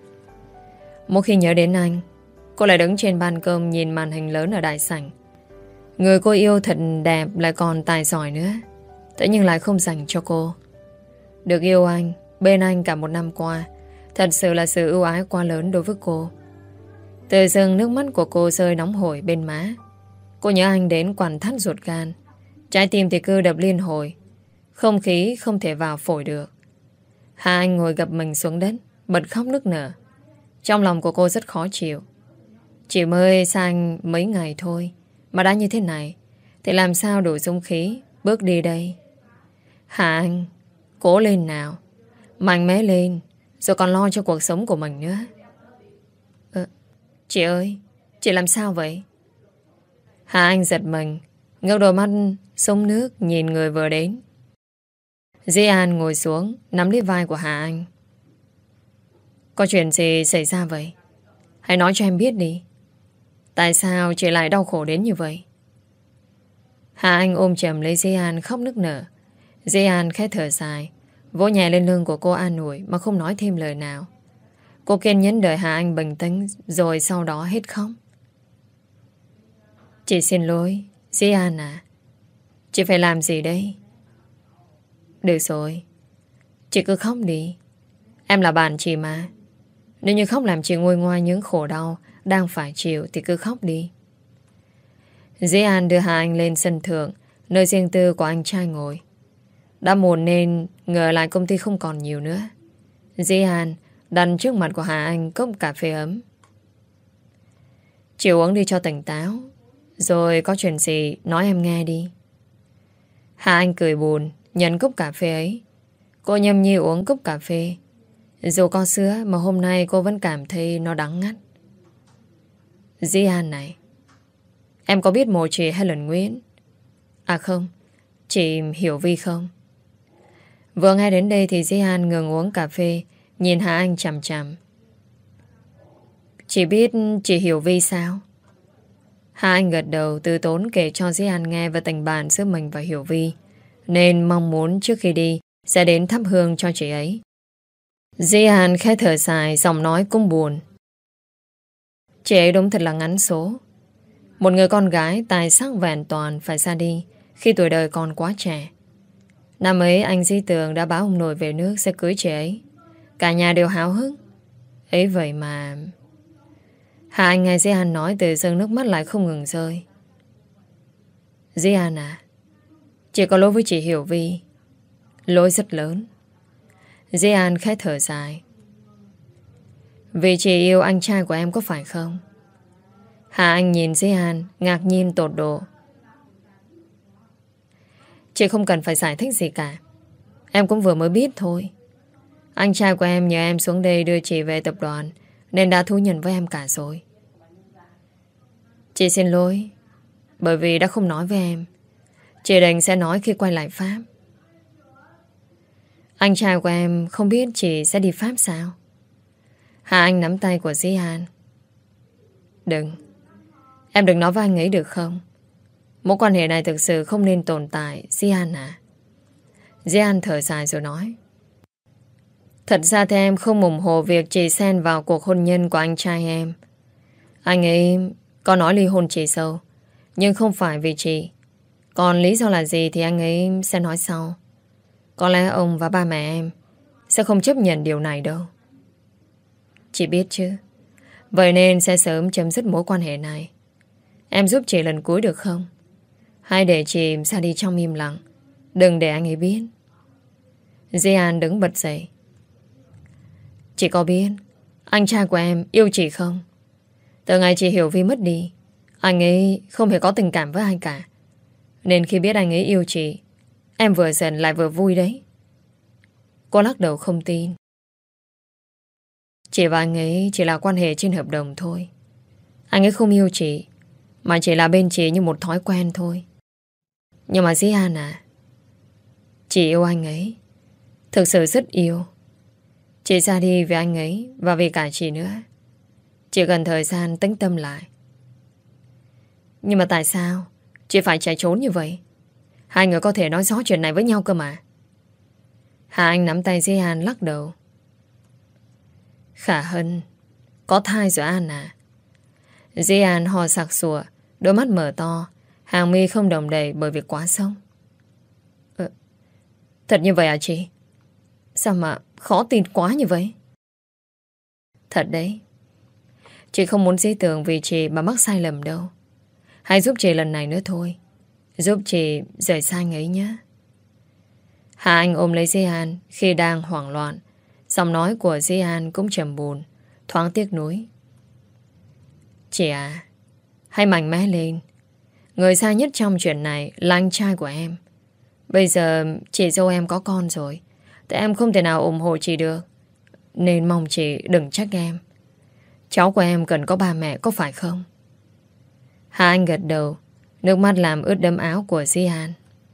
[SPEAKER 1] Mỗi khi nhớ đến anh, cô lại đứng trên ban công nhìn màn hình lớn ở đại sảnh. Người cô yêu thật đẹp lại còn tài giỏi nữa, thế nhưng lại không dành cho cô. Được yêu anh, bên anh cả một năm qua, thật sự là sự ưu ái quá lớn đối với cô. Tự dưng nước mắt của cô rơi nóng hổi bên má. Cô nhớ anh đến quặn thắt ruột gan, trái tim thì cứ đập liên hồi, không khí không thể vào phổi được. Hà Anh ngồi gập mình xuống đất, bật khóc nức nở. Trong lòng của cô rất khó chịu. Chỉ mới sang mấy ngày thôi mà đã như thế này, thì làm sao đủ dũng khí bước đi đây? Hà Anh, cố lên nào, mạnh mẽ lên, rồi còn lo cho cuộc sống của mình nữa. ờ, Chị ơi, chị làm sao vậy? Hà Anh giật mình, ngước đôi mắt sông nước nhìn người vừa đến. Di An ngồi xuống, nắm lấy vai của Hà Anh. Có chuyện gì xảy ra vậy? Hãy nói cho em biết đi. Tại sao chị lại đau khổ đến như vậy? Hà Anh ôm chầm lấy Di An khóc nức nở. Di An khẽ thở dài, vỗ nhẹ lên lưng của cô an ủi mà không nói thêm lời nào. Cô kiên nhẫn đợi Hà Anh bình tĩnh, rồi sau đó hết khóc. Chị xin lỗi, Di An à. Chị phải làm gì đây? Được rồi, chị cứ khóc đi. Em là bạn chị mà. Nếu như khóc làm chị nguôi ngoai những khổ đau đang phải chịu thì cứ khóc đi. Di An đưa Hà Anh lên sân thượng, nơi riêng tư của anh trai ngồi. Đã muộn nên ngờ lại công ty không còn nhiều nữa. Di An đặt trước mặt của Hà Anh cốc cà phê ấm. Chị uống đi cho tỉnh táo, rồi có chuyện gì nói em nghe đi. Hà Anh cười buồn nhận cốc cà phê ấy. Cô nhâm nhi uống cốc cà phê. Dù có sữa mà hôm nay cô vẫn cảm thấy nó đắng ngắt. Di An này, em có biết mộ chị Helen Nguyễn? À không, chị Hiểu Vi không? Vừa nghe đến đây thì Di An ngừng uống cà phê, nhìn Hà Anh chằm chằm. Chị biết chị Hiểu Vi sao? Hà Anh gật đầu từ tốn kể cho Di An nghe về tình bạn giữa mình và Hiểu Vi, nên mong muốn trước khi đi sẽ đến thắp hương cho chị ấy. Di An khẽ thở dài, giọng nói cũng buồn. Chị ấy đúng thật là ngắn số. Một người con gái tài sắc vẹn toàn phải ra đi khi tuổi đời còn quá trẻ. Năm ấy anh Di Tường đã báo ông nội về nước sẽ cưới chị ấy. Cả nhà đều háo hức. Ấy vậy mà... Hà Anh nghe Di An nói từ dưng nước mắt lại không ngừng rơi. Di An à, chị có lỗi với chị Hiểu Vi. Lỗi rất lớn. Di An khẽ thở dài. Vì chị yêu anh trai của em có phải không? Hà Anh nhìn Di An ngạc nhiên tột độ. Chị không cần phải giải thích gì cả. Em cũng vừa mới biết thôi. Anh trai của em nhờ em xuống đây đưa chị về tập đoàn, nên đã thú nhận với em cả rồi. Chị xin lỗi, bởi vì đã không nói với em. Chị định sẽ nói khi quay lại Pháp. Anh trai của em không biết chị sẽ đi Pháp sao? Hà Anh nắm tay của Di An. Đừng. Em đừng nói với anh ấy được không? Mối quan hệ này thực sự không nên tồn tại, Di An à. Di An thở dài rồi nói. Thật ra thì em không ủng hộ việc chị xen vào cuộc hôn nhân của anh trai em. Anh ấy có nói ly hôn chị sâu, nhưng không phải vì chị. Còn lý do là gì thì anh ấy sẽ nói sau. Có lẽ ông và ba mẹ em sẽ không chấp nhận điều này đâu. Chị biết chứ. Vậy nên sẽ sớm chấm dứt mối quan hệ này. Em giúp chị lần cuối được không? Hay để chị ra đi trong im lặng, đừng để anh ấy biết. Di An đứng bật dậy. Chị có biết anh trai của em yêu chị không? Từ ngày chị Hiểu Vi mất đi, anh ấy không hề có tình cảm với ai cả. Nên khi biết anh ấy yêu chị, em vừa giận lại vừa vui đấy. Cô lắc đầu không tin. Chị và anh ấy chỉ là quan hệ trên hợp đồng thôi. Anh ấy không yêu chị, mà chỉ là bên chị như một thói quen thôi. Nhưng mà Di An à, chị yêu anh ấy, thực sự rất yêu. Chị ra đi vì anh ấy và vì cả chị nữa. Chị cần thời gian tĩnh tâm lại. Nhưng mà tại sao chị phải chạy trốn như vậy? Hai người có thể nói rõ chuyện này với nhau cơ mà. Hà Anh nắm tay Di An lắc đầu. Khả Hân có thai rồi An à? Di An ho sặc sụa, đôi mắt mở to, hàng mi không đồng đầy bởi việc quá sốc. ờ, Thật như vậy à chị? Sao mà khó tin quá như vậy? Thật đấy. Chị không muốn Di Tường vì chị mà mắc sai lầm đâu. Hãy giúp chị lần này nữa thôi. Giúp chị rời xa anh ấy nhé. Hà Anh ôm lấy Di An khi đang hoảng loạn. Giọng nói của Di An cũng trầm buồn, thoáng tiếc nuối. Chị à, hãy mạnh mẽ lên. Người xa nhất trong chuyện này là anh trai của em. Bây giờ chị dâu em có con rồi, thì em không thể nào ủng hộ chị được. Nên mong chị đừng trách em. Cháu của em cần có ba mẹ, có phải không? Hà Anh gật đầu, nước mắt làm ướt đẫm áo của Di An.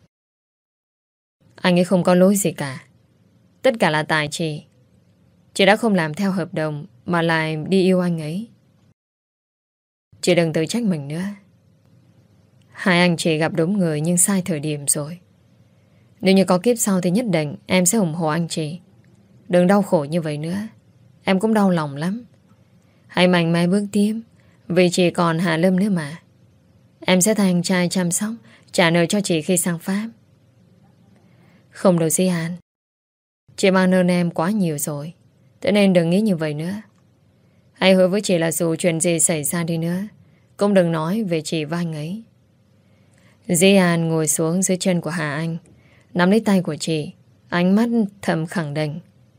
[SPEAKER 1] Anh ấy không có lỗi gì cả. Tất cả là tại chị. Chị đã không làm theo hợp đồng mà lại đi yêu anh ấy. Chị đừng tự trách mình nữa. Hai anh chị gặp đúng người nhưng sai thời điểm rồi. Nếu như có kiếp sau thì nhất định em sẽ ủng hộ anh chị. Đừng đau khổ như vậy nữa. Em cũng đau lòng lắm. Hãy mạnh mẽ bước tiếp, vì chị còn Hạ Lâm nữa mà. Em sẽ thay anh trai chăm sóc, trả nợ cho chị khi sang Pháp. Không đâu Di An. Chị mang ơn em quá nhiều rồi, thế nên đừng nghĩ như vậy nữa. Hãy hứa với chị là dù chuyện gì xảy ra đi nữa, cũng đừng nói về chị và anh ấy. Di An ngồi xuống dưới chân của Hà Anh, nắm lấy tay của chị, ánh mắt thầm khẳng định.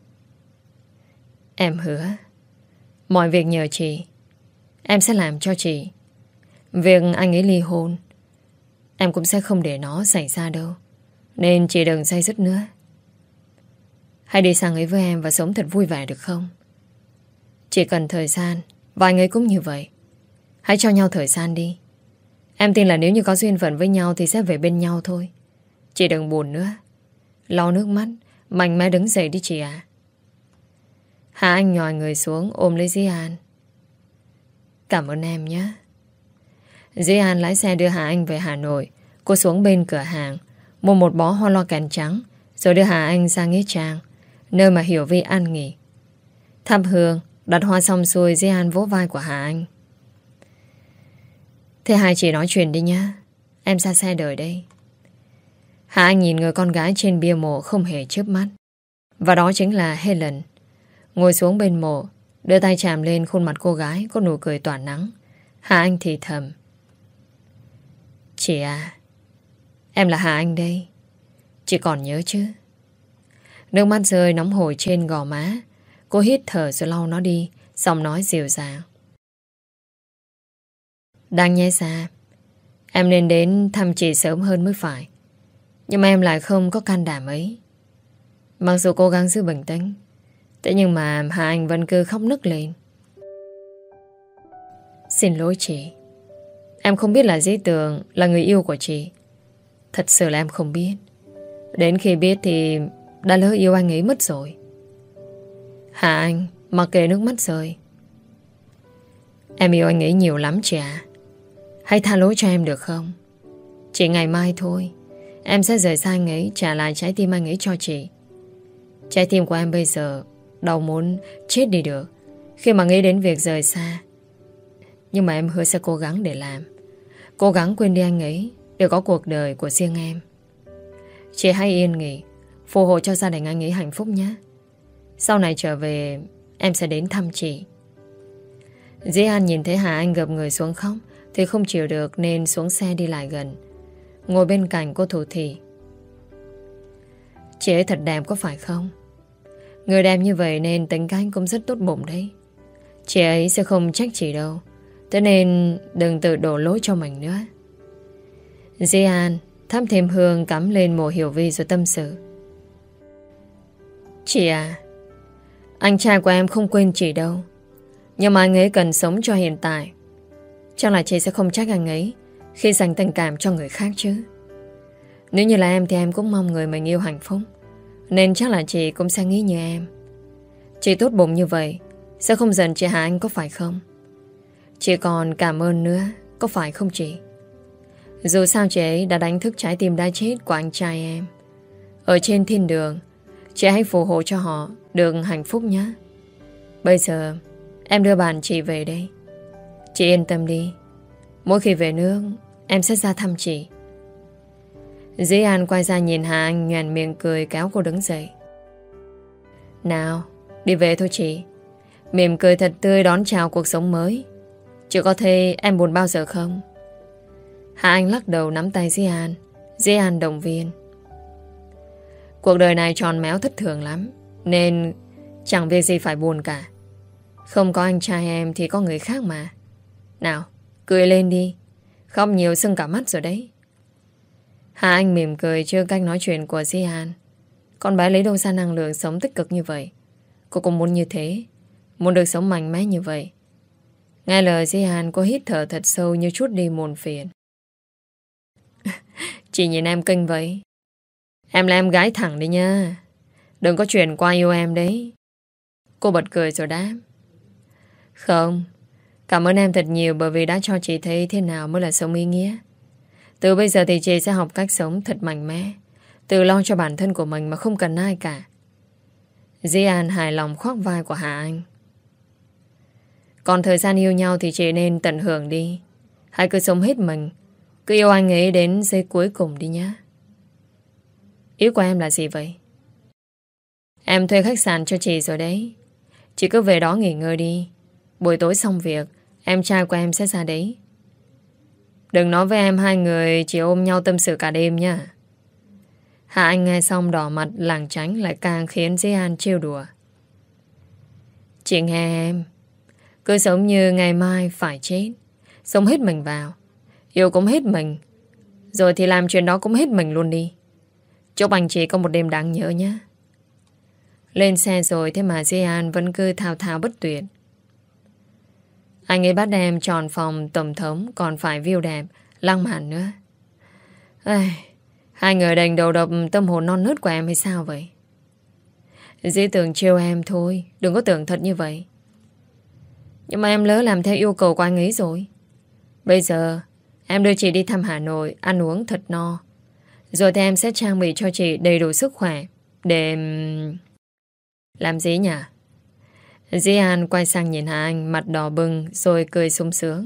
[SPEAKER 1] Em hứa mọi việc nhờ chị, em sẽ làm cho chị. Việc anh ấy ly hôn, em cũng sẽ không để nó xảy ra đâu. Nên chị đừng say dứt nữa. Hãy đi sang ấy với em và sống thật vui vẻ được không? Chỉ cần thời gian, và anh ấy cũng như vậy. Hãy cho nhau thời gian đi. Em tin là nếu như có duyên phận với nhau thì sẽ về bên nhau thôi. Chị đừng buồn nữa. Lau nước mắt, mạnh mẽ đứng dậy đi chị à. Hà Anh nhòi người xuống ôm lấy Di An. Cảm ơn em nhé. Di An lái xe đưa Hà Anh về Hà Nội. Cô xuống bên cửa hàng mua một bó hoa loa kèn trắng, rồi đưa Hà Anh ra nghĩa trang, nơi mà Hiểu Vi ăn nghỉ. Thắp hương, đặt hoa xong xuôi, Di An vỗ vai của Hà Anh. Thế hai chị nói chuyện đi nhá, em ra xe đợi đây. Hà Anh nhìn người con gái trên bia mộ không hề chớp mắt. Và đó chính là Helen. Ngồi xuống bên mộ, đưa tay chạm lên khuôn mặt cô gái có nụ cười tỏa nắng. Hà Anh thì thầm. Chị à, em là Hà Anh đây. Chị còn nhớ chứ? Nước mắt rơi nóng hổi trên gò má. Cô hít thở rồi lau nó đi, giọng nói dịu dàng. Đang nhé xa, em nên đến thăm chị sớm hơn mới phải. Nhưng mà em lại không có can đảm ấy. Mặc dù cố gắng giữ bình tĩnh, thế nhưng mà Hà Anh vẫn cứ khóc nức lên. Xin lỗi chị. Em không biết là Dĩ Tường là người yêu của chị. Thật sự là em không biết. Đến khi biết thì đã lỡ yêu anh ấy mất rồi. Hà Anh mặc kệ nước mắt rơi. Em yêu anh ấy nhiều lắm chị ạ. Hãy tha lỗi cho em được không? Chỉ ngày mai thôi, em sẽ rời xa anh ấy, trả lại trái tim anh ấy cho chị. Trái tim của em bây giờ đau muốn chết đi được khi mà nghĩ đến việc rời xa. Nhưng mà em hứa sẽ cố gắng để làm. Cố gắng quên đi anh ấy để có cuộc đời của riêng em. Chị hãy yên nghỉ, phù hộ cho gia đình anh ấy hạnh phúc nhé. Sau này trở về em sẽ đến thăm chị. Dĩ An nhìn thấy Hà Anh gập người xuống khóc thì không chịu được nên xuống xe đi lại gần, ngồi bên cạnh cô thủ thị. Chị ấy thật đẹp có phải không? Người đẹp như vậy nên tính cách cũng rất tốt bụng đấy. Chị ấy sẽ không trách chị đâu, thế nên đừng tự đổ lỗi cho mình nữa. Dĩ An thắp thêm hương cắm lên mộ Hiểu Vi rồi tâm sự. Chị à, anh trai của em không quên chị đâu, nhưng mà anh ấy cần sống cho hiện tại. Chắc là chị sẽ không trách anh ấy khi dành tình cảm cho người khác chứ. Nếu như là em thì em cũng mong người mình yêu hạnh phúc, nên chắc là chị cũng sẽ nghĩ như em. Chị tốt bụng như vậy sẽ không giận chị Hà Anh có phải không? Chị còn cảm ơn nữa, có phải không chị? Dù sao chị ấy đã đánh thức trái tim đã chết của anh trai em. Ở trên thiên đường, chị hãy phù hộ cho họ được hạnh phúc nhé. Bây giờ em đưa bạn chị về đây. Chị yên tâm đi, mỗi khi về nước em sẽ ra thăm chị. Dĩ An quay ra nhìn Hà Anh, nhoẻn miệng cười kéo cô đứng dậy. Nào, đi về thôi chị. Mỉm cười thật tươi đón chào cuộc sống mới. Chị có thấy em buồn bao giờ không? Hà Anh lắc đầu nắm tay Dĩ An. Dĩ An động viên. Cuộc đời này tròn méo thất thường lắm, nên chẳng việc gì phải buồn cả. Không có anh trai em thì có người khác mà. Nào, cười lên đi. Khóc nhiều sưng cả mắt rồi đấy. Hà Anh mỉm cười trước cách nói chuyện của Dĩ An. Con bé lấy đâu ra năng lượng sống tích cực như vậy? Cô cũng muốn như thế, muốn được sống mạnh mẽ như vậy. Nghe lời Dĩ An, cô hít thở thật sâu như chút đi muộn phiền. Chị nhìn em kinh vậy. Em là em gái thẳng đi nha, đừng có chuyện qua yêu em đấy. Cô bật cười rồi đáp. Không, cảm ơn em thật nhiều bởi vì đã cho chị thấy thế nào mới là sống ý nghĩa. Từ bây giờ thì chị sẽ học cách sống thật mạnh mẽ, tự lo cho bản thân của mình mà không cần ai cả. Di An hài lòng khoác vai của Hà Anh. Còn thời gian yêu nhau thì chị nên tận hưởng đi. Hãy cứ sống hết mình, cứ yêu anh ấy đến giây cuối cùng đi nhé. Ý của em là gì vậy? Em thuê khách sạn cho chị rồi đấy. Chị cứ về đó nghỉ ngơi đi. Buổi tối xong việc, em trai của em sẽ ra đấy. Đừng nói với em hai người chỉ ôm nhau tâm sự cả đêm nha. Hà Anh nghe xong đỏ mặt lảng tránh lại càng khiến Di An trêu đùa. Chị nghe em, cứ sống như ngày mai phải chết, sống hết mình vào, yêu cũng hết mình, rồi thì làm chuyện đó cũng hết mình luôn đi. Chúc anh chị có một đêm đáng nhớ nhé. Lên xe rồi thế mà Di An vẫn cứ thao thao bất tuyệt. Anh ấy bắt em chọn phòng tổng thống, còn phải view đẹp, lăng mạn nữa. Ây, hai người đành đầu độc tâm hồn non nớt của em hay sao vậy? Dĩ tưởng trêu em thôi, đừng có tưởng thật như vậy. Nhưng mà em lỡ làm theo yêu cầu của anh ấy rồi. Bây giờ em đưa chị đi thăm Hà Nội, ăn uống thật no, rồi thì em sẽ trang bị cho chị đầy đủ sức khỏe để... Làm gì nhỉ? Di An quay sang nhìn Hà Anh, mặt đỏ bừng rồi cười sung sướng.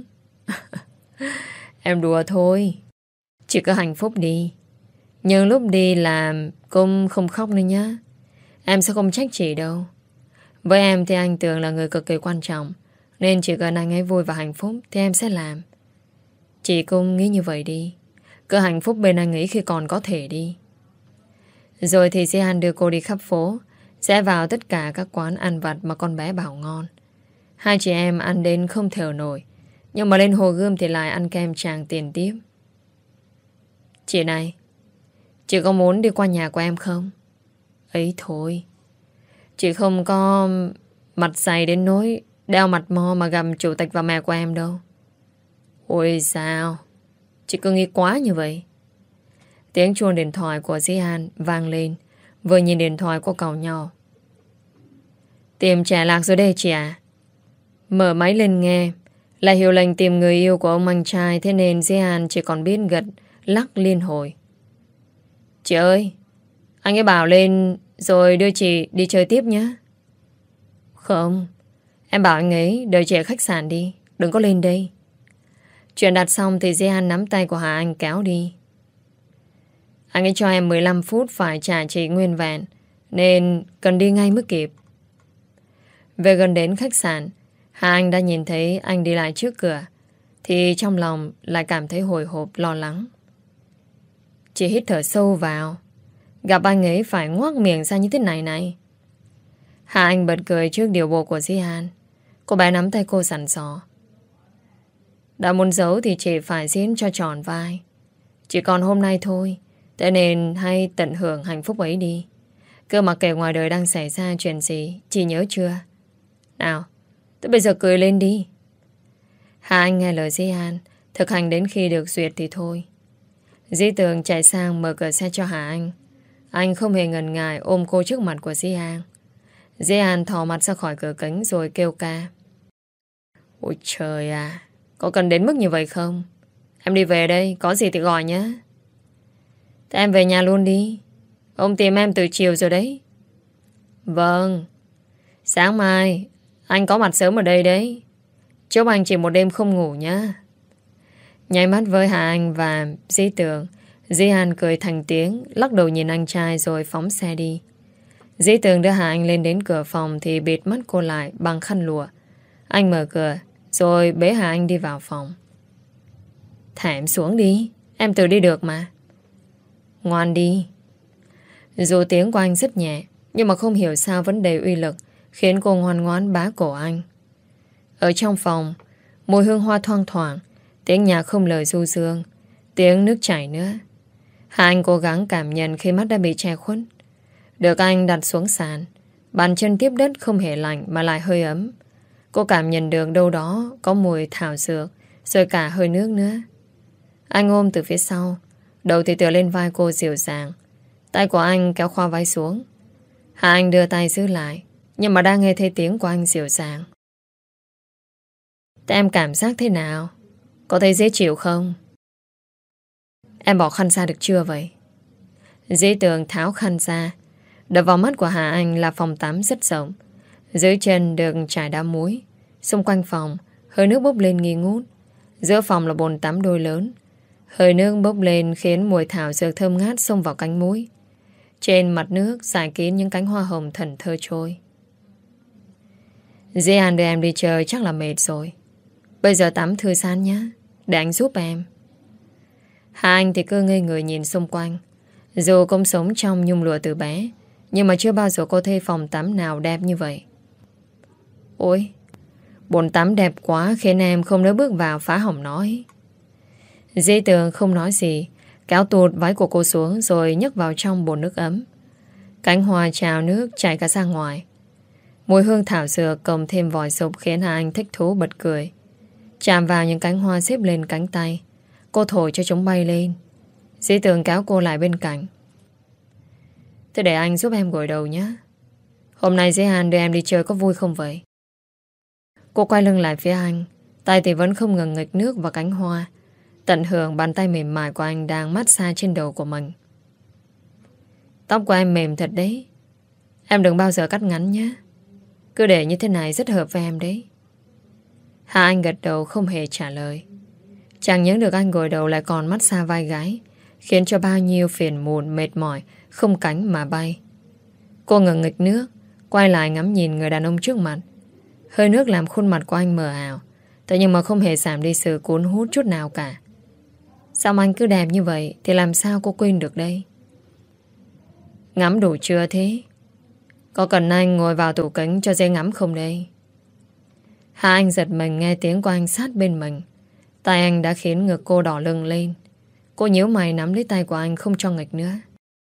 [SPEAKER 1] Em đùa thôi, chị cứ hạnh phúc đi. Nhưng lúc đi làm cũng không khóc nữa nhá. Em sẽ không trách chị đâu. Với em thì anh Tường là người cực kỳ quan trọng, nên chỉ cần anh ấy vui và hạnh phúc thì em sẽ làm. Chị cũng nghĩ như vậy đi. Cứ hạnh phúc bên anh ấy khi còn có thể đi. Rồi thì Di An đưa cô đi khắp phố, sẽ vào tất cả các quán ăn vặt mà con bé bảo ngon. Hai chị em ăn đến không thèo nổi, nhưng mà lên Hồ Gươm thì lại ăn kem Tràng Tiền tiếp. Chị này, chị có muốn đi qua nhà của em không? Ấy thôi, chị không có mặt dày đến nỗi đeo mặt mo mà gặp chủ tịch và mẹ của em đâu. Ôi sao chị cứ nghĩ quá như vậy. Tiếng chuông điện thoại của Di An vang lên, vừa nhìn điện thoại của cậu nhau. Tìm trẻ lạc rồi đây chị à? Mở máy lên nghe là hiệu lệnh tìm người yêu của ông anh trai, thế nên Di An chỉ còn biết gật lắc liên hồi. Chị ơi, anh ấy bảo lên rồi đưa chị đi chơi tiếp nhé. Không, em bảo anh ấy đợi chị ở khách sạn đi, đừng có lên đây. Chuyện đặt xong thì Di An nắm tay của Hà Anh kéo đi. Anh ấy cho em mười lăm phút phải trả chị nguyên vẹn, nên cần đi ngay mới kịp. Về gần đến khách sạn, Hà Anh đã nhìn thấy anh đi lại trước cửa, thì trong lòng lại cảm thấy hồi hộp lo lắng. Chị hít thở sâu vào, gặp anh ấy phải ngoác miệng ra như thế này này. Hà Anh bật cười trước điều bộ của Di An. Cô bé nắm tay cô sẵn sò. Đã muốn giấu thì chị phải diễn cho tròn vai. Chỉ còn hôm nay thôi, thế nên hãy tận hưởng hạnh phúc ấy đi. Cứ mặc kệ ngoài đời đang xảy ra chuyện gì, chị nhớ chưa? Nào, tới bây giờ cười lên đi. Hà Anh nghe lời Di An, thực hành đến khi được duyệt thì thôi. Di Tường chạy sang mở cửa xe cho Hà Anh. Anh không hề ngần ngại ôm cô trước mặt của Di An. Di An thò mặt ra khỏi cửa kính rồi kêu ca. Ôi trời à, có cần đến mức như vậy không? Em đi về đây, có gì thì gọi nhé. Thế em về nhà luôn đi. Ông tìm em từ chiều rồi đấy. Vâng. Sáng mai anh có mặt sớm ở đây đấy. Chúc anh chỉ một đêm không ngủ nhé. Nháy mắt với Hà Anh và Di Tường, Di An cười thành tiếng, lắc đầu nhìn anh trai rồi phóng xe đi. Di Tường đưa Hà Anh lên đến cửa phòng thì bịt mắt cô lại bằng khăn lụa. Anh mở cửa rồi bế Hà Anh đi vào phòng. Thả em xuống đi, em tự đi được mà. Ngoan đi. Dù tiếng của anh rất nhẹ, nhưng mà không hiểu sao vẫn đầy uy lực, khiến cô ngoan ngoãn bá cổ anh. Ở trong phòng, mùi hương hoa thoang thoảng, tiếng nhạc không lời du dương, tiếng nước chảy nữa. Hà Anh cố gắng cảm nhận khi mắt đã bị che khuất. Được anh đặt xuống sàn, bàn chân tiếp đất không hề lạnh mà lại hơi ấm. Cô cảm nhận được đâu đó có mùi thảo dược, rồi cả hơi nước nữa. Anh ôm từ phía sau, đầu thì tựa lên vai cô dịu dàng. Tay của anh kéo khoa váy xuống. Hà Anh đưa tay giữ lại, nhưng mà đang nghe thấy tiếng của anh dịu dàng. Thế em cảm giác thế nào? Có thấy dễ chịu không? Em bỏ khăn ra được chưa vậy? Dĩ Tường tháo khăn ra. Đập vào mắt của Hà Anh là phòng tắm rất rộng. Dưới chân được trải đá muối. Xung quanh phòng hơi nước bốc lên nghi ngút. Giữa phòng là bồn tắm đôi lớn. Hơi nước bốc lên khiến mùi thảo dược thơm ngát xông vào cánh mũi. Trên mặt nước rải kín những cánh hoa hồng thần thơ trôi. Dĩ An đưa em đi chơi chắc là mệt rồi. Bây giờ tắm thư giãn nhé, để anh giúp em. Hà Anh thì cứ ngây người nhìn xung quanh. Dù cũng sống trong nhung lụa từ bé, nhưng mà chưa bao giờ cô thấy phòng tắm nào đẹp như vậy. Ôi, bồn tắm đẹp quá khiến em không nỡ bước vào phá hỏng nó ấy. Dĩ Tường không nói gì, kéo tụt váy của cô xuống rồi nhấc vào trong bồn nước ấm. Cánh hoa trào nước chảy cả ra ngoài. Mùi hương thảo dược cộng thêm vòi sụp khiến Hà Anh thích thú bật cười. Chạm vào những cánh hoa xếp lên cánh tay, cô thổi cho chúng bay lên. Dĩ Tường kéo cô lại bên cạnh. Thế để anh giúp em gội đầu nhé. Hôm nay Dĩ An đưa em đi chơi có vui không vậy? Cô quay lưng lại phía anh, tay thì vẫn không ngừng nghịch nước vào cánh hoa, tận hưởng bàn tay mềm mại của anh đang massage trên đầu của mình. Tóc của em mềm thật đấy. Em đừng bao giờ cắt ngắn nhé. Cứ để như thế này rất hợp với em đấy. Hà Anh gật đầu không hề trả lời. Chẳng những được anh gội đầu lại còn massage vai gái, khiến cho bao nhiêu phiền muộn mệt mỏi không cánh mà bay. Cô ngừng nghịch nước, quay lại ngắm nhìn người đàn ông trước mặt. Hơi nước làm khuôn mặt của anh mờ ảo, thế nhưng mà không hề giảm đi sự cuốn hút chút nào cả. Sao mà anh cứ đẹp như vậy thì làm sao cô quên được đây? Ngắm đủ chưa thế? Có cần anh ngồi vào tủ kính cho dễ ngắm không đây? Hà Anh giật mình nghe tiếng của anh sát bên mình. Tay anh đã khiến ngực cô đỏ lưng lên. Cô nhíu mày nắm lấy tay của anh không cho nghịch nữa.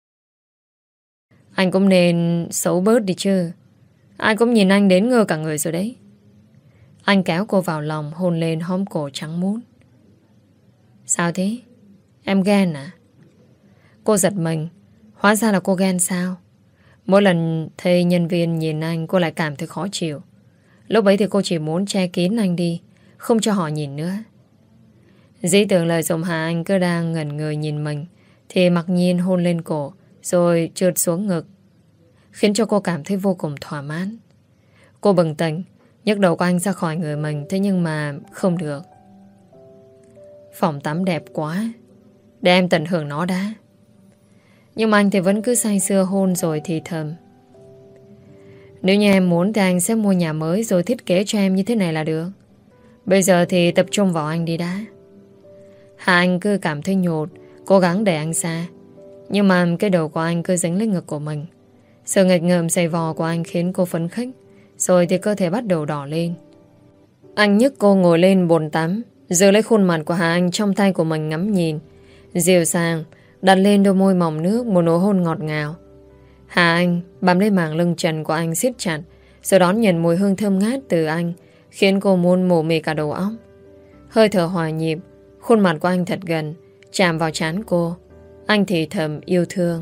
[SPEAKER 1] Anh cũng nên xấu bớt đi chứ. Ai cũng nhìn anh đến ngơ cả người rồi đấy. Anh kéo cô vào lòng, hôn lên hóm cổ trắng muốt. Sao thế? Em ghen à? Cô giật mình. Hóa ra là cô ghen sao? Mỗi lần thấy nhân viên nhìn anh, cô lại cảm thấy khó chịu. Lúc ấy thì cô chỉ muốn che kín anh đi, không cho họ nhìn nữa. Dĩ Tưởng lời dùng Hà Anh cứ đang ngẩn người nhìn mình, thì mặc nhiên hôn lên cổ, rồi trượt xuống ngực, khiến cho cô cảm thấy vô cùng thỏa mãn. Cô bừng tỉnh, nhấc đầu của anh ra khỏi người mình, thế nhưng mà không được. Phòng tắm đẹp quá, để em tận hưởng nó đã. Nhưng mà anh thì vẫn cứ say sưa hôn rồi thì thầm. Nếu như em muốn thì anh sẽ mua nhà mới rồi thiết kế cho em như thế này là được. Bây giờ thì tập trung vào anh đi đã. Hà Anh cứ cảm thấy nhột, cố gắng để anh xa. Nhưng mà cái đầu của anh cứ dính lấy ngực của mình. Sự nghịch ngợm dày vò của anh khiến cô phấn khích. Rồi thì cơ thể bắt đầu đỏ lên. Anh nhấc cô ngồi lên bồn tắm, giữ lấy khuôn mặt của Hà Anh trong tay của mình ngắm nhìn. Dịu dàng đặt lên đôi môi mỏng nước một nụ hôn ngọt ngào. Hà Anh bám lấy màng lưng trần của anh siết chặt, rồi đón nhận mùi hương thơm ngát từ anh, khiến cô muốn mổ mì cả đầu óc. Hơi thở hòa nhịp, khuôn mặt của anh thật gần, chạm vào trán cô. Anh thì thầm yêu thương.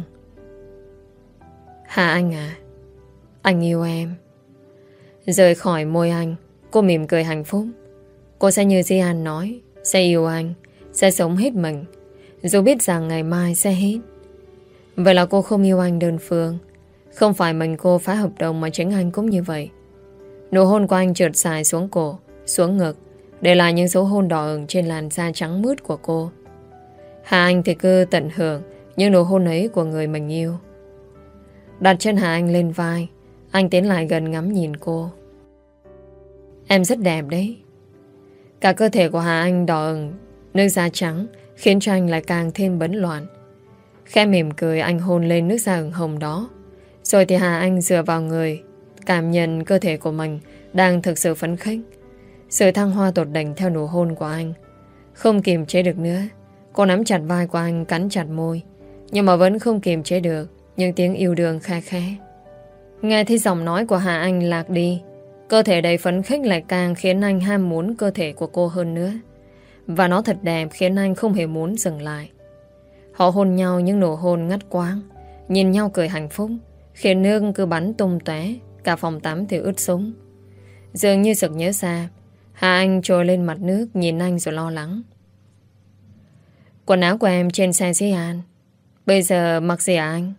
[SPEAKER 1] Hà Anh à, anh yêu em. Rời khỏi môi anh, cô mỉm cười hạnh phúc. Cô sẽ như Di An nói, sẽ yêu anh, sẽ sống hết mình, dù biết rằng ngày mai sẽ hết. Vậy là cô không yêu anh đơn phương. Không phải mình cô phá hợp đồng, mà chính anh cũng như vậy. Nụ hôn của anh trượt dài xuống cổ, xuống ngực, để lại những dấu hôn đỏ ửng trên làn da trắng mướt của cô. Hà Anh thì cứ tận hưởng những nụ hôn ấy của người mình yêu. Đặt chân Hà Anh lên vai, anh tiến lại gần ngắm nhìn cô. Em rất đẹp đấy. Cả cơ thể của Hà Anh đỏ ửng, nước da trắng khiến cho anh lại càng thêm bấn loạn. Khẽ mỉm cười, anh hôn lên nước da ửng hồng đó. Rồi thì Hà Anh dựa vào người, cảm nhận cơ thể của mình đang thực sự phấn khích. Sự thăng hoa tột đỉnh theo nụ hôn của anh. Không kiềm chế được nữa, cô nắm chặt vai của anh, cắn chặt môi, nhưng mà vẫn không kiềm chế được những tiếng yêu đương khe khẽ. Nghe thấy giọng nói của Hà Anh lạc đi, cơ thể đầy phấn khích lại càng khiến anh ham muốn cơ thể của cô hơn nữa. Và nó thật đẹp khiến anh không hề muốn dừng lại. Họ hôn nhau những nụ hôn ngắt quãng, nhìn nhau cười hạnh phúc, khiến nước cứ bắn tung tóe, cả phòng tắm thì ướt sũng. Dường như sực nhớ ra, Hà Anh trồi lên mặt nước nhìn anh rồi lo lắng. Quần áo của em trên xe Dĩ An. Bây giờ mặc gì à anh?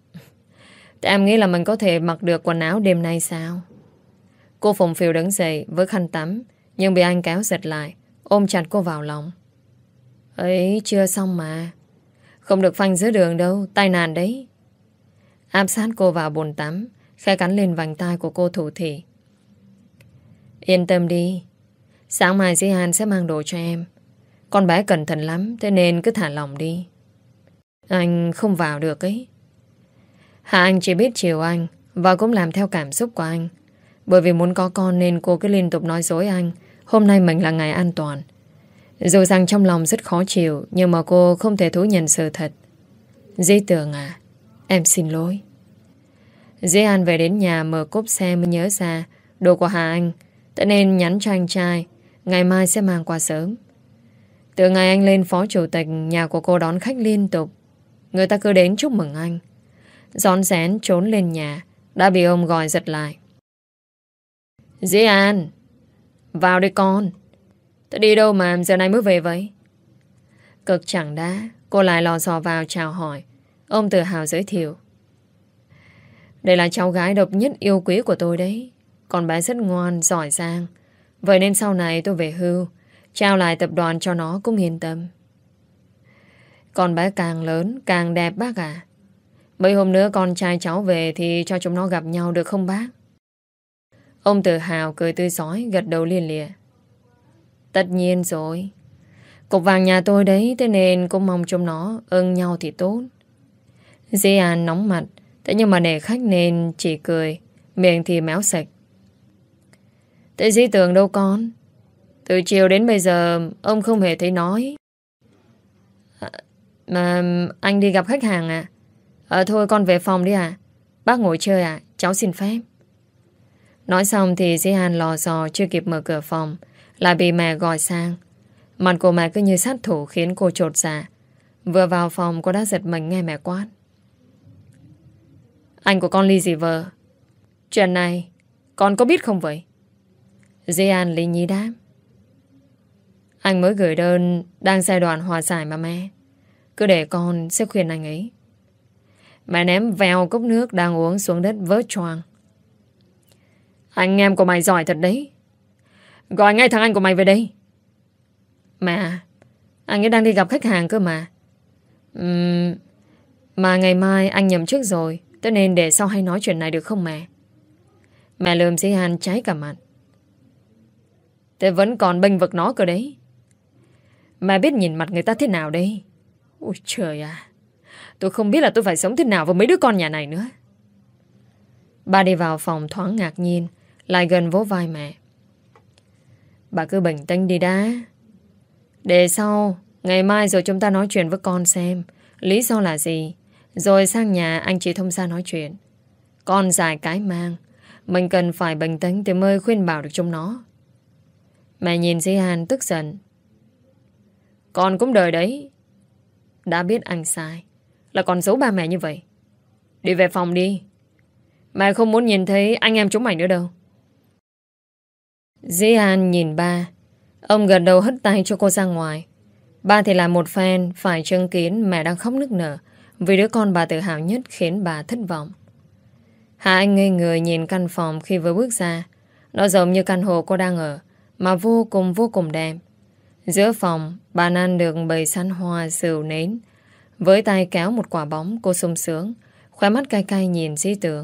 [SPEAKER 1] Tại em nghĩ là mình có thể mặc được quần áo đêm nay sao? Cô phùng phiu đứng dậy với khăn tắm, nhưng bị anh kéo giật lại, ôm chặt cô vào lòng. Ấy, chưa xong mà. Không được phanh giữa đường đâu, tai nạn đấy. Áp sát cô vào bồn tắm, khẽ cắn lên vành tai của cô thủ thỉ. Yên tâm đi, sáng mai Dĩ An sẽ mang đồ cho em. Con bé cẩn thận lắm, thế nên cứ thả lòng đi. Anh không vào được ấy. Hà Anh chỉ biết chiều anh và cũng làm theo cảm xúc của anh. Bởi vì muốn có con nên cô cứ liên tục nói dối anh hôm nay mình là ngày an toàn. Dù rằng trong lòng rất khó chịu, nhưng mà cô không thể thú nhận sự thật. Dĩ Tường à, em xin lỗi. Dĩ An về đến nhà mở cốp xe mới nhớ ra đồ của Hà Anh, thế nên nhắn cho anh trai ngày mai sẽ mang qua sớm. Từ ngày anh lên phó chủ tịch, nhà của cô đón khách liên tục. Người ta cứ đến chúc mừng anh. Rón rén trốn lên nhà, đã bị ông gọi giật lại. Dĩ An, vào đây con. Thế đi đâu mà giờ này mới về vậy? Cực chẳng đã, cô lại lò xò vào chào hỏi. Ông tự hào giới thiệu. Đây là cháu gái độc nhất yêu quý của tôi đấy. Con bé rất ngoan, giỏi giang. Vậy nên sau này tôi về hưu, trao lại tập đoàn cho nó cũng yên tâm. Con bé càng lớn càng đẹp bác à. Mấy hôm nữa con trai cháu về thì cho chúng nó gặp nhau được không bác? Ông tự hào cười tươi rói, gật đầu liên lịa. Tất nhiên rồi. Cục vàng nhà tôi đấy, thế nên cũng mong chúng nó ưng nhau thì tốt. Dĩ An nóng mặt, thế nhưng mà để khách nên chỉ cười, miệng thì méo sạch. Thế Dĩ Tường đâu con? Từ chiều đến bây giờ ông không hề thấy nói. À, mà anh đi gặp khách hàng à? À thôi con về phòng đi à? Bác ngồi chơi à? Cháu xin phép. Nói xong thì Dĩ An lò dò chưa kịp mở cửa phòng lại bị mẹ gọi sang. Mặt của mẹ cứ như sát thủ khiến cô chột dạ. Vừa vào phòng cô đã giật mình nghe mẹ quát. Anh của con ly gì vợ? Chuyện này con có biết không vậy? Dĩ An lý nhí đáp. Anh mới gửi đơn, đang giai đoạn hòa giải mà mẹ. Cứ để con sẽ khuyên anh ấy. Mẹ ném vèo cốc nước đang uống xuống đất vớt choàng. Anh em của mày giỏi thật đấy. Gọi ngay thằng anh của mày về đây. Mẹ, anh ấy đang đi gặp khách hàng cơ mà. uhm, Mà ngày mai anh nhậm chức rồi, thế nên để sau hay nói chuyện này được không mẹ? Mẹ lườm Dĩ An cháy cả mặt. Thế vẫn còn bênh vực nó cơ đấy. Mẹ biết nhìn mặt người ta thế nào đây? Ôi trời à, tôi không biết là tôi phải sống thế nào với mấy đứa con nhà này nữa. Ba đi vào phòng thoáng ngạc nhiên, lại gần vỗ vai mẹ. Bà cứ bình tĩnh đi đã. Để sau, ngày mai rồi chúng ta nói chuyện với con xem lý do là gì. Rồi sang nhà anh chị thông gia nói chuyện. Con dài cái mang, mình cần phải bình tĩnh thì mới khuyên bảo được chúng nó. Mẹ nhìn Dĩ An tức giận. Con cũng đời đấy. Đã biết anh sai là còn giấu ba mẹ như vậy. Đi về phòng đi. Mẹ không muốn nhìn thấy anh em chúng mày nữa đâu. Dĩ An nhìn ba. Ông gật đầu hất tay cho cô ra ngoài. Ba thì là một fan phải chứng kiến mẹ đang khóc nức nở vì đứa con bà tự hào nhất khiến bà thất vọng. Hà Anh ngây người nhìn căn phòng khi vừa bước ra. Nó giống như căn hộ cô đang ở, mà vô cùng vô cùng đẹp. Giữa phòng, bàn ăn được bày sẵn hoa rượu nến. Với tay kéo một quả bóng, cô sung sướng, khóe mắt cay cay nhìn Dĩ Tường.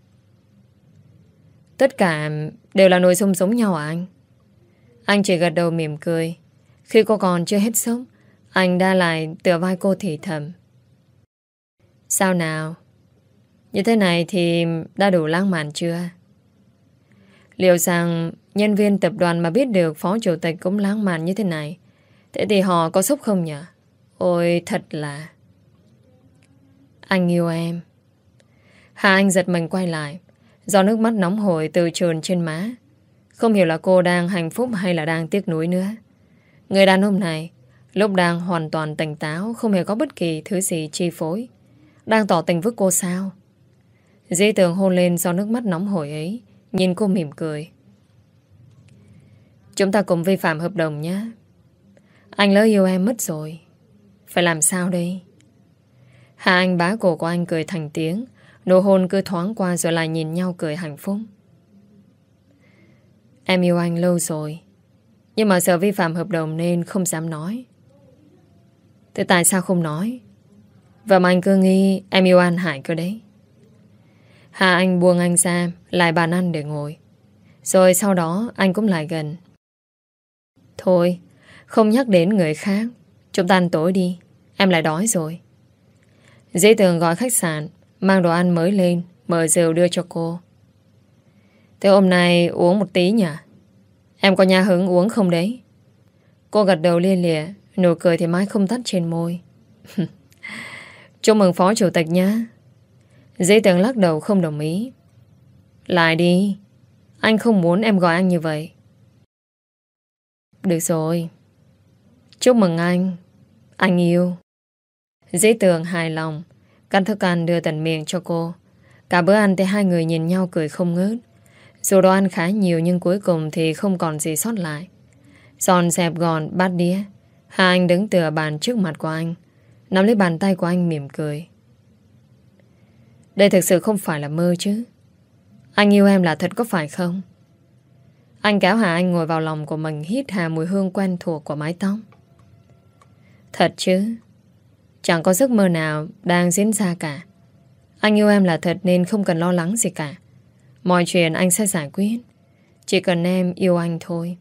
[SPEAKER 1] Tất cả đều là nội dung giống nhau à anh? Anh chỉ gật đầu mỉm cười. Khi cô còn chưa hết sốc, anh đã lại tựa vai cô thì thầm. Sao nào? Như thế này thì đã đủ lãng mạn chưa? Liệu rằng nhân viên tập đoàn mà biết được phó chủ tịch cũng lãng mạn như thế này, thế thì họ có sốc không nhỉ? Ôi thật là... Anh yêu em. Hà Anh giật mình quay lại, do nước mắt nóng hổi từ trườn trên má. Không hiểu là cô đang hạnh phúc hay là đang tiếc nuối nữa. Người đàn ông này lúc đang hoàn toàn tỉnh táo, không hề có bất kỳ thứ gì chi phối, đang tỏ tình với cô sao? Dĩ Tường hôn lên do nước mắt nóng hổi ấy, nhìn cô mỉm cười. Chúng ta cùng vi phạm hợp đồng nhé. Anh lỡ yêu em mất rồi. Phải làm sao đây? Hà Anh bá cổ của anh cười thành tiếng. Nụ hôn cứ thoáng qua rồi lại nhìn nhau cười hạnh phúc. Em yêu anh lâu rồi, nhưng mà sợ vi phạm hợp đồng nên không dám nói. Thế tại sao không nói? Vậy mà anh cứ nghi em yêu anh Hải cơ đấy. Hà Anh buông anh ra, lại bàn ăn để ngồi. Rồi sau đó anh cũng lại gần. Thôi, không nhắc đến người khác, chúng ta ăn tối đi, em lại đói rồi. Dĩ Tường gọi khách sạn, mang đồ ăn mới lên, mở rượu đưa cho cô. Thế hôm nay uống một tí nhỉ? Em có nhà hứng uống không đấy? Cô gật đầu lia lịa, nụ cười thì mãi không tắt trên môi. Chúc mừng phó chủ tịch nhá. Dĩ Tường lắc đầu không đồng ý. Lại đi, anh không muốn em gọi anh như vậy. Được rồi. Chúc mừng anh. Anh yêu. Dĩ Tường hài lòng, cắt thức ăn đưa tận miệng cho cô. Cả bữa ăn thì hai người nhìn nhau cười không ngớt. Dù đồ ăn khá nhiều nhưng cuối cùng thì không còn gì sót lại. Dọn dẹp gọn bát đĩa. Hà Anh đứng tựa bàn trước mặt của anh, nắm lấy bàn tay của anh mỉm cười. Đây thực sự không phải là mơ chứ? Anh yêu em là thật có phải không? Anh kéo Hà Anh ngồi vào lòng của mình, hít hà mùi hương quen thuộc của mái tóc. Thật chứ? Chẳng có giấc mơ nào đang diễn ra cả. Anh yêu em là thật nên không cần lo lắng gì cả. Mọi chuyện anh sẽ giải quyết. Chỉ cần em yêu anh thôi.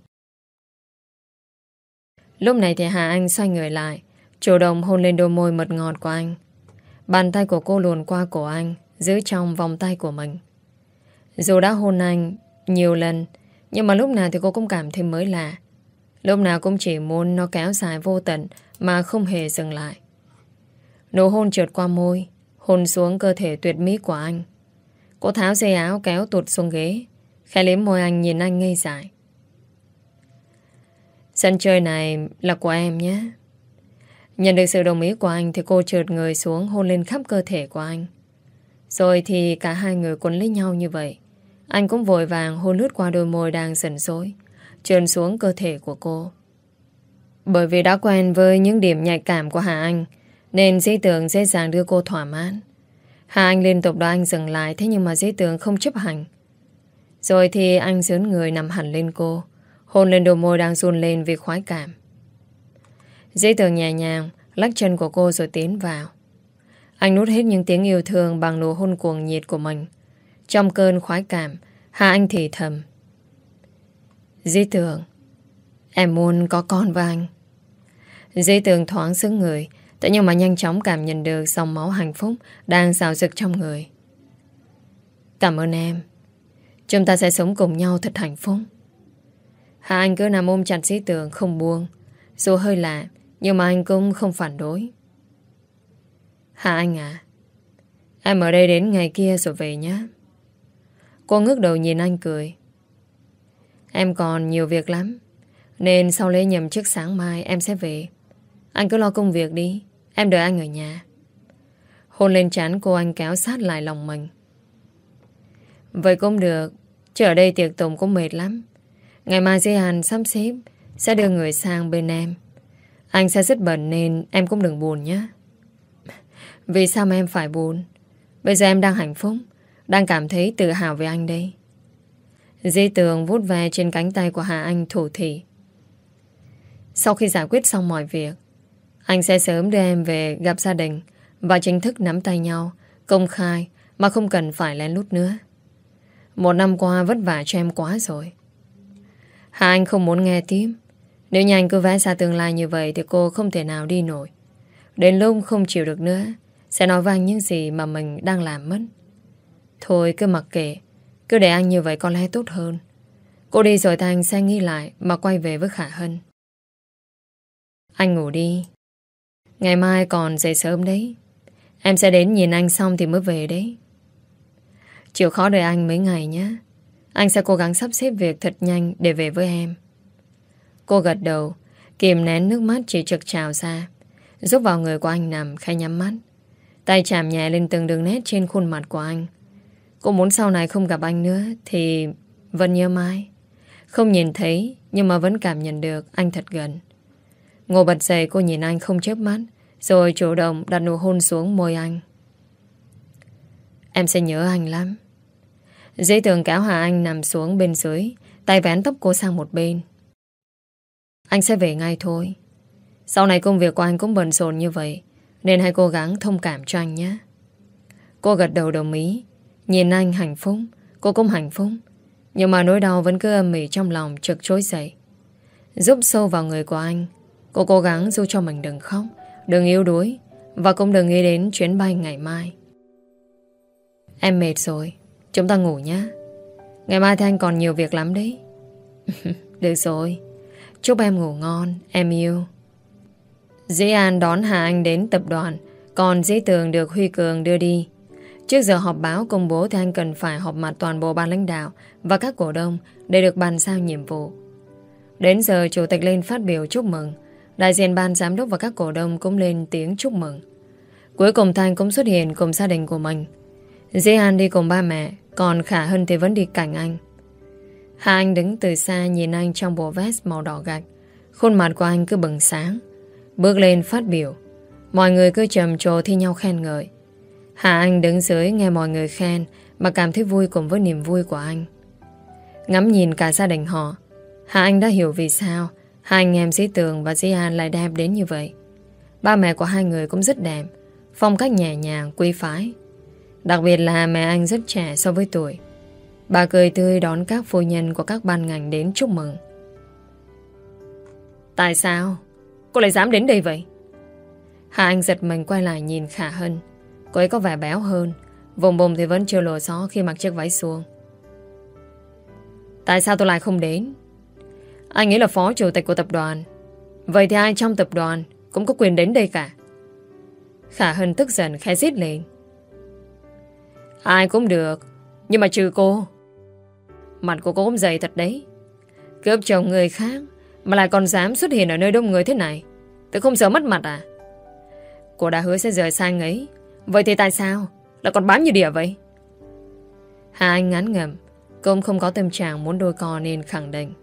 [SPEAKER 1] Lúc này thì Hà Anh xoay người lại, chủ động hôn lên đôi môi mật ngọt của anh. Bàn tay của cô luồn qua cổ anh, giữ trong vòng tay của mình. Dù đã hôn anh nhiều lần, nhưng mà lúc nào thì cô cũng cảm thấy mới lạ. Lúc nào cũng chỉ muốn nó kéo dài vô tận mà không hề dừng lại. Nụ hôn trượt qua môi, hôn xuống cơ thể tuyệt mỹ của anh. Cô tháo dây áo kéo tụt xuống ghế, khẽ liếm môi anh nhìn anh ngây dại. Sân chơi này là của em nhé. Nhận được sự đồng ý của anh thì cô trượt người xuống hôn lên khắp cơ thể của anh. Rồi thì cả hai người quấn lấy nhau như vậy. Anh cũng vội vàng hôn lướt qua đôi môi đang sần sối, trườn xuống cơ thể của cô. Bởi vì đã quen với những điểm nhạy cảm của Hà Anh nên Dĩ Tường dễ dàng đưa cô thỏa mãn. Hà Anh liên tục đòi anh dừng lại, thế nhưng mà Dĩ Tường không chấp hành. Rồi thì anh dướn người nằm hẳn lên cô, hôn lên đôi môi đang run lên vì khoái cảm. Dĩ Tường nhẹ nhàng lắc chân của cô rồi tiến vào. Anh nuốt hết những tiếng yêu thương bằng nụ hôn cuồng nhiệt của mình. Trong cơn khoái cảm, Hà Anh thì thầm. Dĩ Tường, em muốn có con với anh. Dĩ Tường thoáng sững người, thế nhưng mà nhanh chóng cảm nhận được dòng máu hạnh phúc đang rào rực trong người. Cảm ơn em. Chúng ta sẽ sống cùng nhau thật hạnh phúc. Hà Anh cứ nằm ôm chặt Dĩ Tường không buông. Dù hơi lạ, nhưng mà anh cũng không phản đối. Hà Anh à, em ở đây đến ngày kia rồi về nhé. Cô ngước đầu nhìn anh cười. Em còn nhiều việc lắm, nên sau lễ nhậm chức sáng mai em sẽ về. Anh cứ lo công việc đi, em đợi anh ở nhà. Hôn lên trán cô, anh kéo sát lại lòng mình. Vậy cũng được, chứ ở đây tiệc tùng cũng mệt lắm. Ngày mai Dĩ Hàn sắp xếp sẽ đưa người sang bên em. Anh sẽ rất bận nên em cũng đừng buồn nhé. Vì sao mà em phải buồn? Bây giờ em đang hạnh phúc, đang cảm thấy tự hào về anh đây. Dĩ Tường vuốt ve trên cánh tay của Hà Anh thủ thỉ. Sau khi giải quyết xong mọi việc, anh sẽ sớm đưa em về gặp gia đình và chính thức nắm tay nhau, công khai mà không cần phải lén lút nữa. Một năm qua vất vả cho em quá rồi. Hà Anh không muốn nghe tiếp. Nếu như anh cứ vẽ xa tương lai như vậy thì cô không thể nào đi nổi. Đến lúc không chịu được nữa sẽ nói với anh những gì mà mình đang làm mất. Thôi cứ mặc kệ, cứ để anh như vậy có lẽ tốt hơn. Cô đi rồi thì anh sẽ nghĩ lại mà quay về với Khả Hân. Anh ngủ đi, ngày mai còn dậy sớm đấy. Em sẽ đến nhìn anh xong thì mới về đấy. Chịu khó đợi anh mấy ngày nhé. Anh sẽ cố gắng sắp xếp việc thật nhanh để về với em. Cô gật đầu, kìm nén nước mắt chỉ trực trào ra, giúp vào người của anh nằm khẽ nhắm mắt. Tay chạm nhẹ lên từng đường nét trên khuôn mặt của anh. Cô muốn sau này không gặp anh nữa thì vẫn nhớ mãi. Không nhìn thấy nhưng mà vẫn cảm nhận được anh thật gần. Ngồi bật dậy, cô nhìn anh không chớp mắt, rồi chủ động đặt nụ hôn xuống môi anh. Em sẽ nhớ anh lắm. Dĩ Tường kéo Hà Anh nằm xuống bên dưới, tay vén tóc cô sang một bên. Anh sẽ về ngay thôi. Sau này công việc của anh cũng bận rộn như vậy, nên hãy cố gắng thông cảm cho anh nhé. Cô gật đầu đồng ý. Nhìn anh hạnh phúc, cô cũng hạnh phúc. Nhưng mà nỗi đau vẫn cứ âm ỉ trong lòng trực trỗi dậy. Giúp sâu vào người của anh, cô cố gắng giúp cho mình đừng khóc, đừng yếu đuối, và cũng đừng nghĩ đến chuyến bay ngày mai. Em mệt rồi, chúng ta ngủ nhé. Ngày mai thì anh còn nhiều việc lắm đấy. Được rồi, chúc em ngủ ngon, em yêu. Dĩ An đón Hà Anh đến tập đoàn, còn Dĩ Tường được Huy Cường đưa đi. Trước giờ họp báo công bố thì anh cần phải họp mặt toàn bộ ban lãnh đạo và các cổ đông để được bàn giao nhiệm vụ. Đến giờ chủ tịch lên phát biểu chúc mừng, đại diện ban giám đốc và các cổ đông cũng lên tiếng chúc mừng. Cuối cùng Thanh cũng xuất hiện cùng gia đình của mình. Dĩ An đi cùng ba mẹ, còn Khả Hân thì vẫn đi cạnh anh. Hà Anh đứng từ xa nhìn anh trong bộ vest màu đỏ gạch. Khuôn mặt của anh cứ bừng sáng. Bước lên phát biểu, mọi người cứ trầm trồ thi nhau khen ngợi. Hà Anh đứng dưới nghe mọi người khen mà cảm thấy vui cùng với niềm vui của anh. Ngắm nhìn cả gia đình họ, Hà Anh đã hiểu vì sao hai anh em Dĩ Tường và Dĩ An lại đẹp đến như vậy. Ba mẹ của hai người cũng rất đẹp, phong cách nhẹ nhàng, quý phái. Đặc biệt là mẹ anh rất trẻ so với tuổi. Bà cười tươi đón các phu nhân của các ban ngành đến chúc mừng. Tại sao cô lại dám đến đây vậy? Hà Anh giật mình quay lại nhìn Khả Hân. Cô ấy có vẻ béo hơn, vùng bụng thì vẫn chưa lồi xó khi mặc chiếc váy suông. Tại sao tôi lại không đến? Anh ấy là phó chủ tịch của tập đoàn, vậy thì ai trong tập đoàn cũng có quyền đến đây cả. Khả Hân tức giận khẽ rít lên. Ai cũng được, nhưng mà trừ cô. Mặt của cô cũng dày thật đấy. Cướp chồng người khác mà lại còn dám xuất hiện ở nơi đông người thế này, tôi không sợ mất mặt à? Cô đã hứa sẽ rời xa anh ấy, vậy thì tại sao lại còn bám như đỉa vậy? Hà Anh ngán ngẩm, cũng không có tâm trạng muốn đôi co nên khẳng định.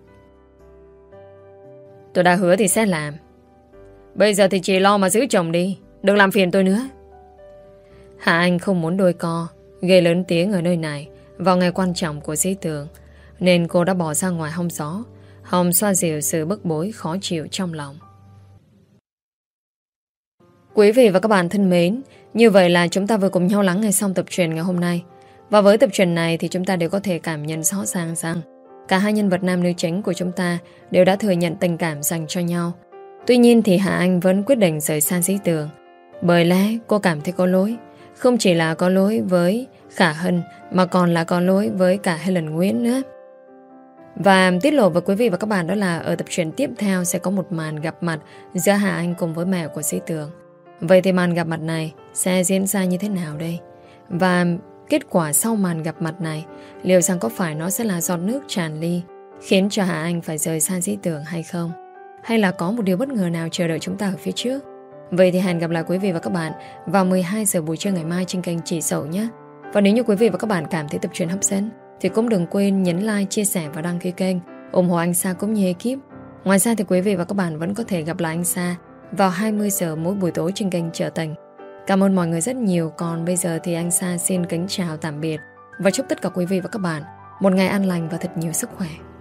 [SPEAKER 1] Tôi đã hứa thì sẽ làm. Bây giờ thì chỉ lo mà giữ chồng đi, đừng làm phiền tôi nữa. Hà Anh không muốn đôi co gây lớn tiếng ở nơi này vào ngày quan trọng của Dĩ Tường, nên cô đã bỏ ra ngoài hong gió, hòng xoa dịu sự bức bối khó chịu trong lòng. Quý vị và các bạn thân mến, như vậy là chúng ta vừa cùng nhau lắng nghe xong tập truyện ngày hôm nay. Và với tập truyện này thì chúng ta đều có thể cảm nhận rõ ràng rằng cả hai nhân vật nam nữ chính của chúng ta đều đã thừa nhận tình cảm dành cho nhau. Tuy nhiên thì Hà Anh vẫn quyết định rời xa Dĩ Tường, bởi lẽ cô cảm thấy có lỗi. Không chỉ là có lỗi với Khả Hân mà còn là có lỗi với cả Helen Nguyễn nữa. Và tiết lộ với quý vị và các bạn đó là ở tập truyện tiếp theo sẽ có một màn gặp mặt giữa Hà Anh cùng với mẹ của Dĩ Tường. Vậy thì màn gặp mặt này sẽ diễn ra như thế nào đây? Và kết quả sau màn gặp mặt này, liệu rằng có phải nó sẽ là giọt nước tràn ly khiến cho Hà Anh phải rời xa Dĩ Tường hay không? Hay là có một điều bất ngờ nào chờ đợi chúng ta ở phía trước? Vậy thì hẹn gặp lại quý vị và các bạn vào mười hai giờ buổi trưa ngày mai trên kênh Chị Dậu nhé. Và nếu như quý vị và các bạn cảm thấy tập truyện hấp dẫn thì cũng đừng quên nhấn like, chia sẻ và đăng ký kênh, ủng hộ anh Sa cũng như ekip. Ngoài ra thì quý vị và các bạn vẫn có thể gặp lại anh Sa vào hai mươi giờ mỗi buổi tối trên kênh Trở Tình. Cảm ơn mọi người rất nhiều. Còn bây giờ thì anh Sa xin kính chào tạm biệt và chúc tất cả quý vị và các bạn một ngày an lành và thật nhiều sức khỏe.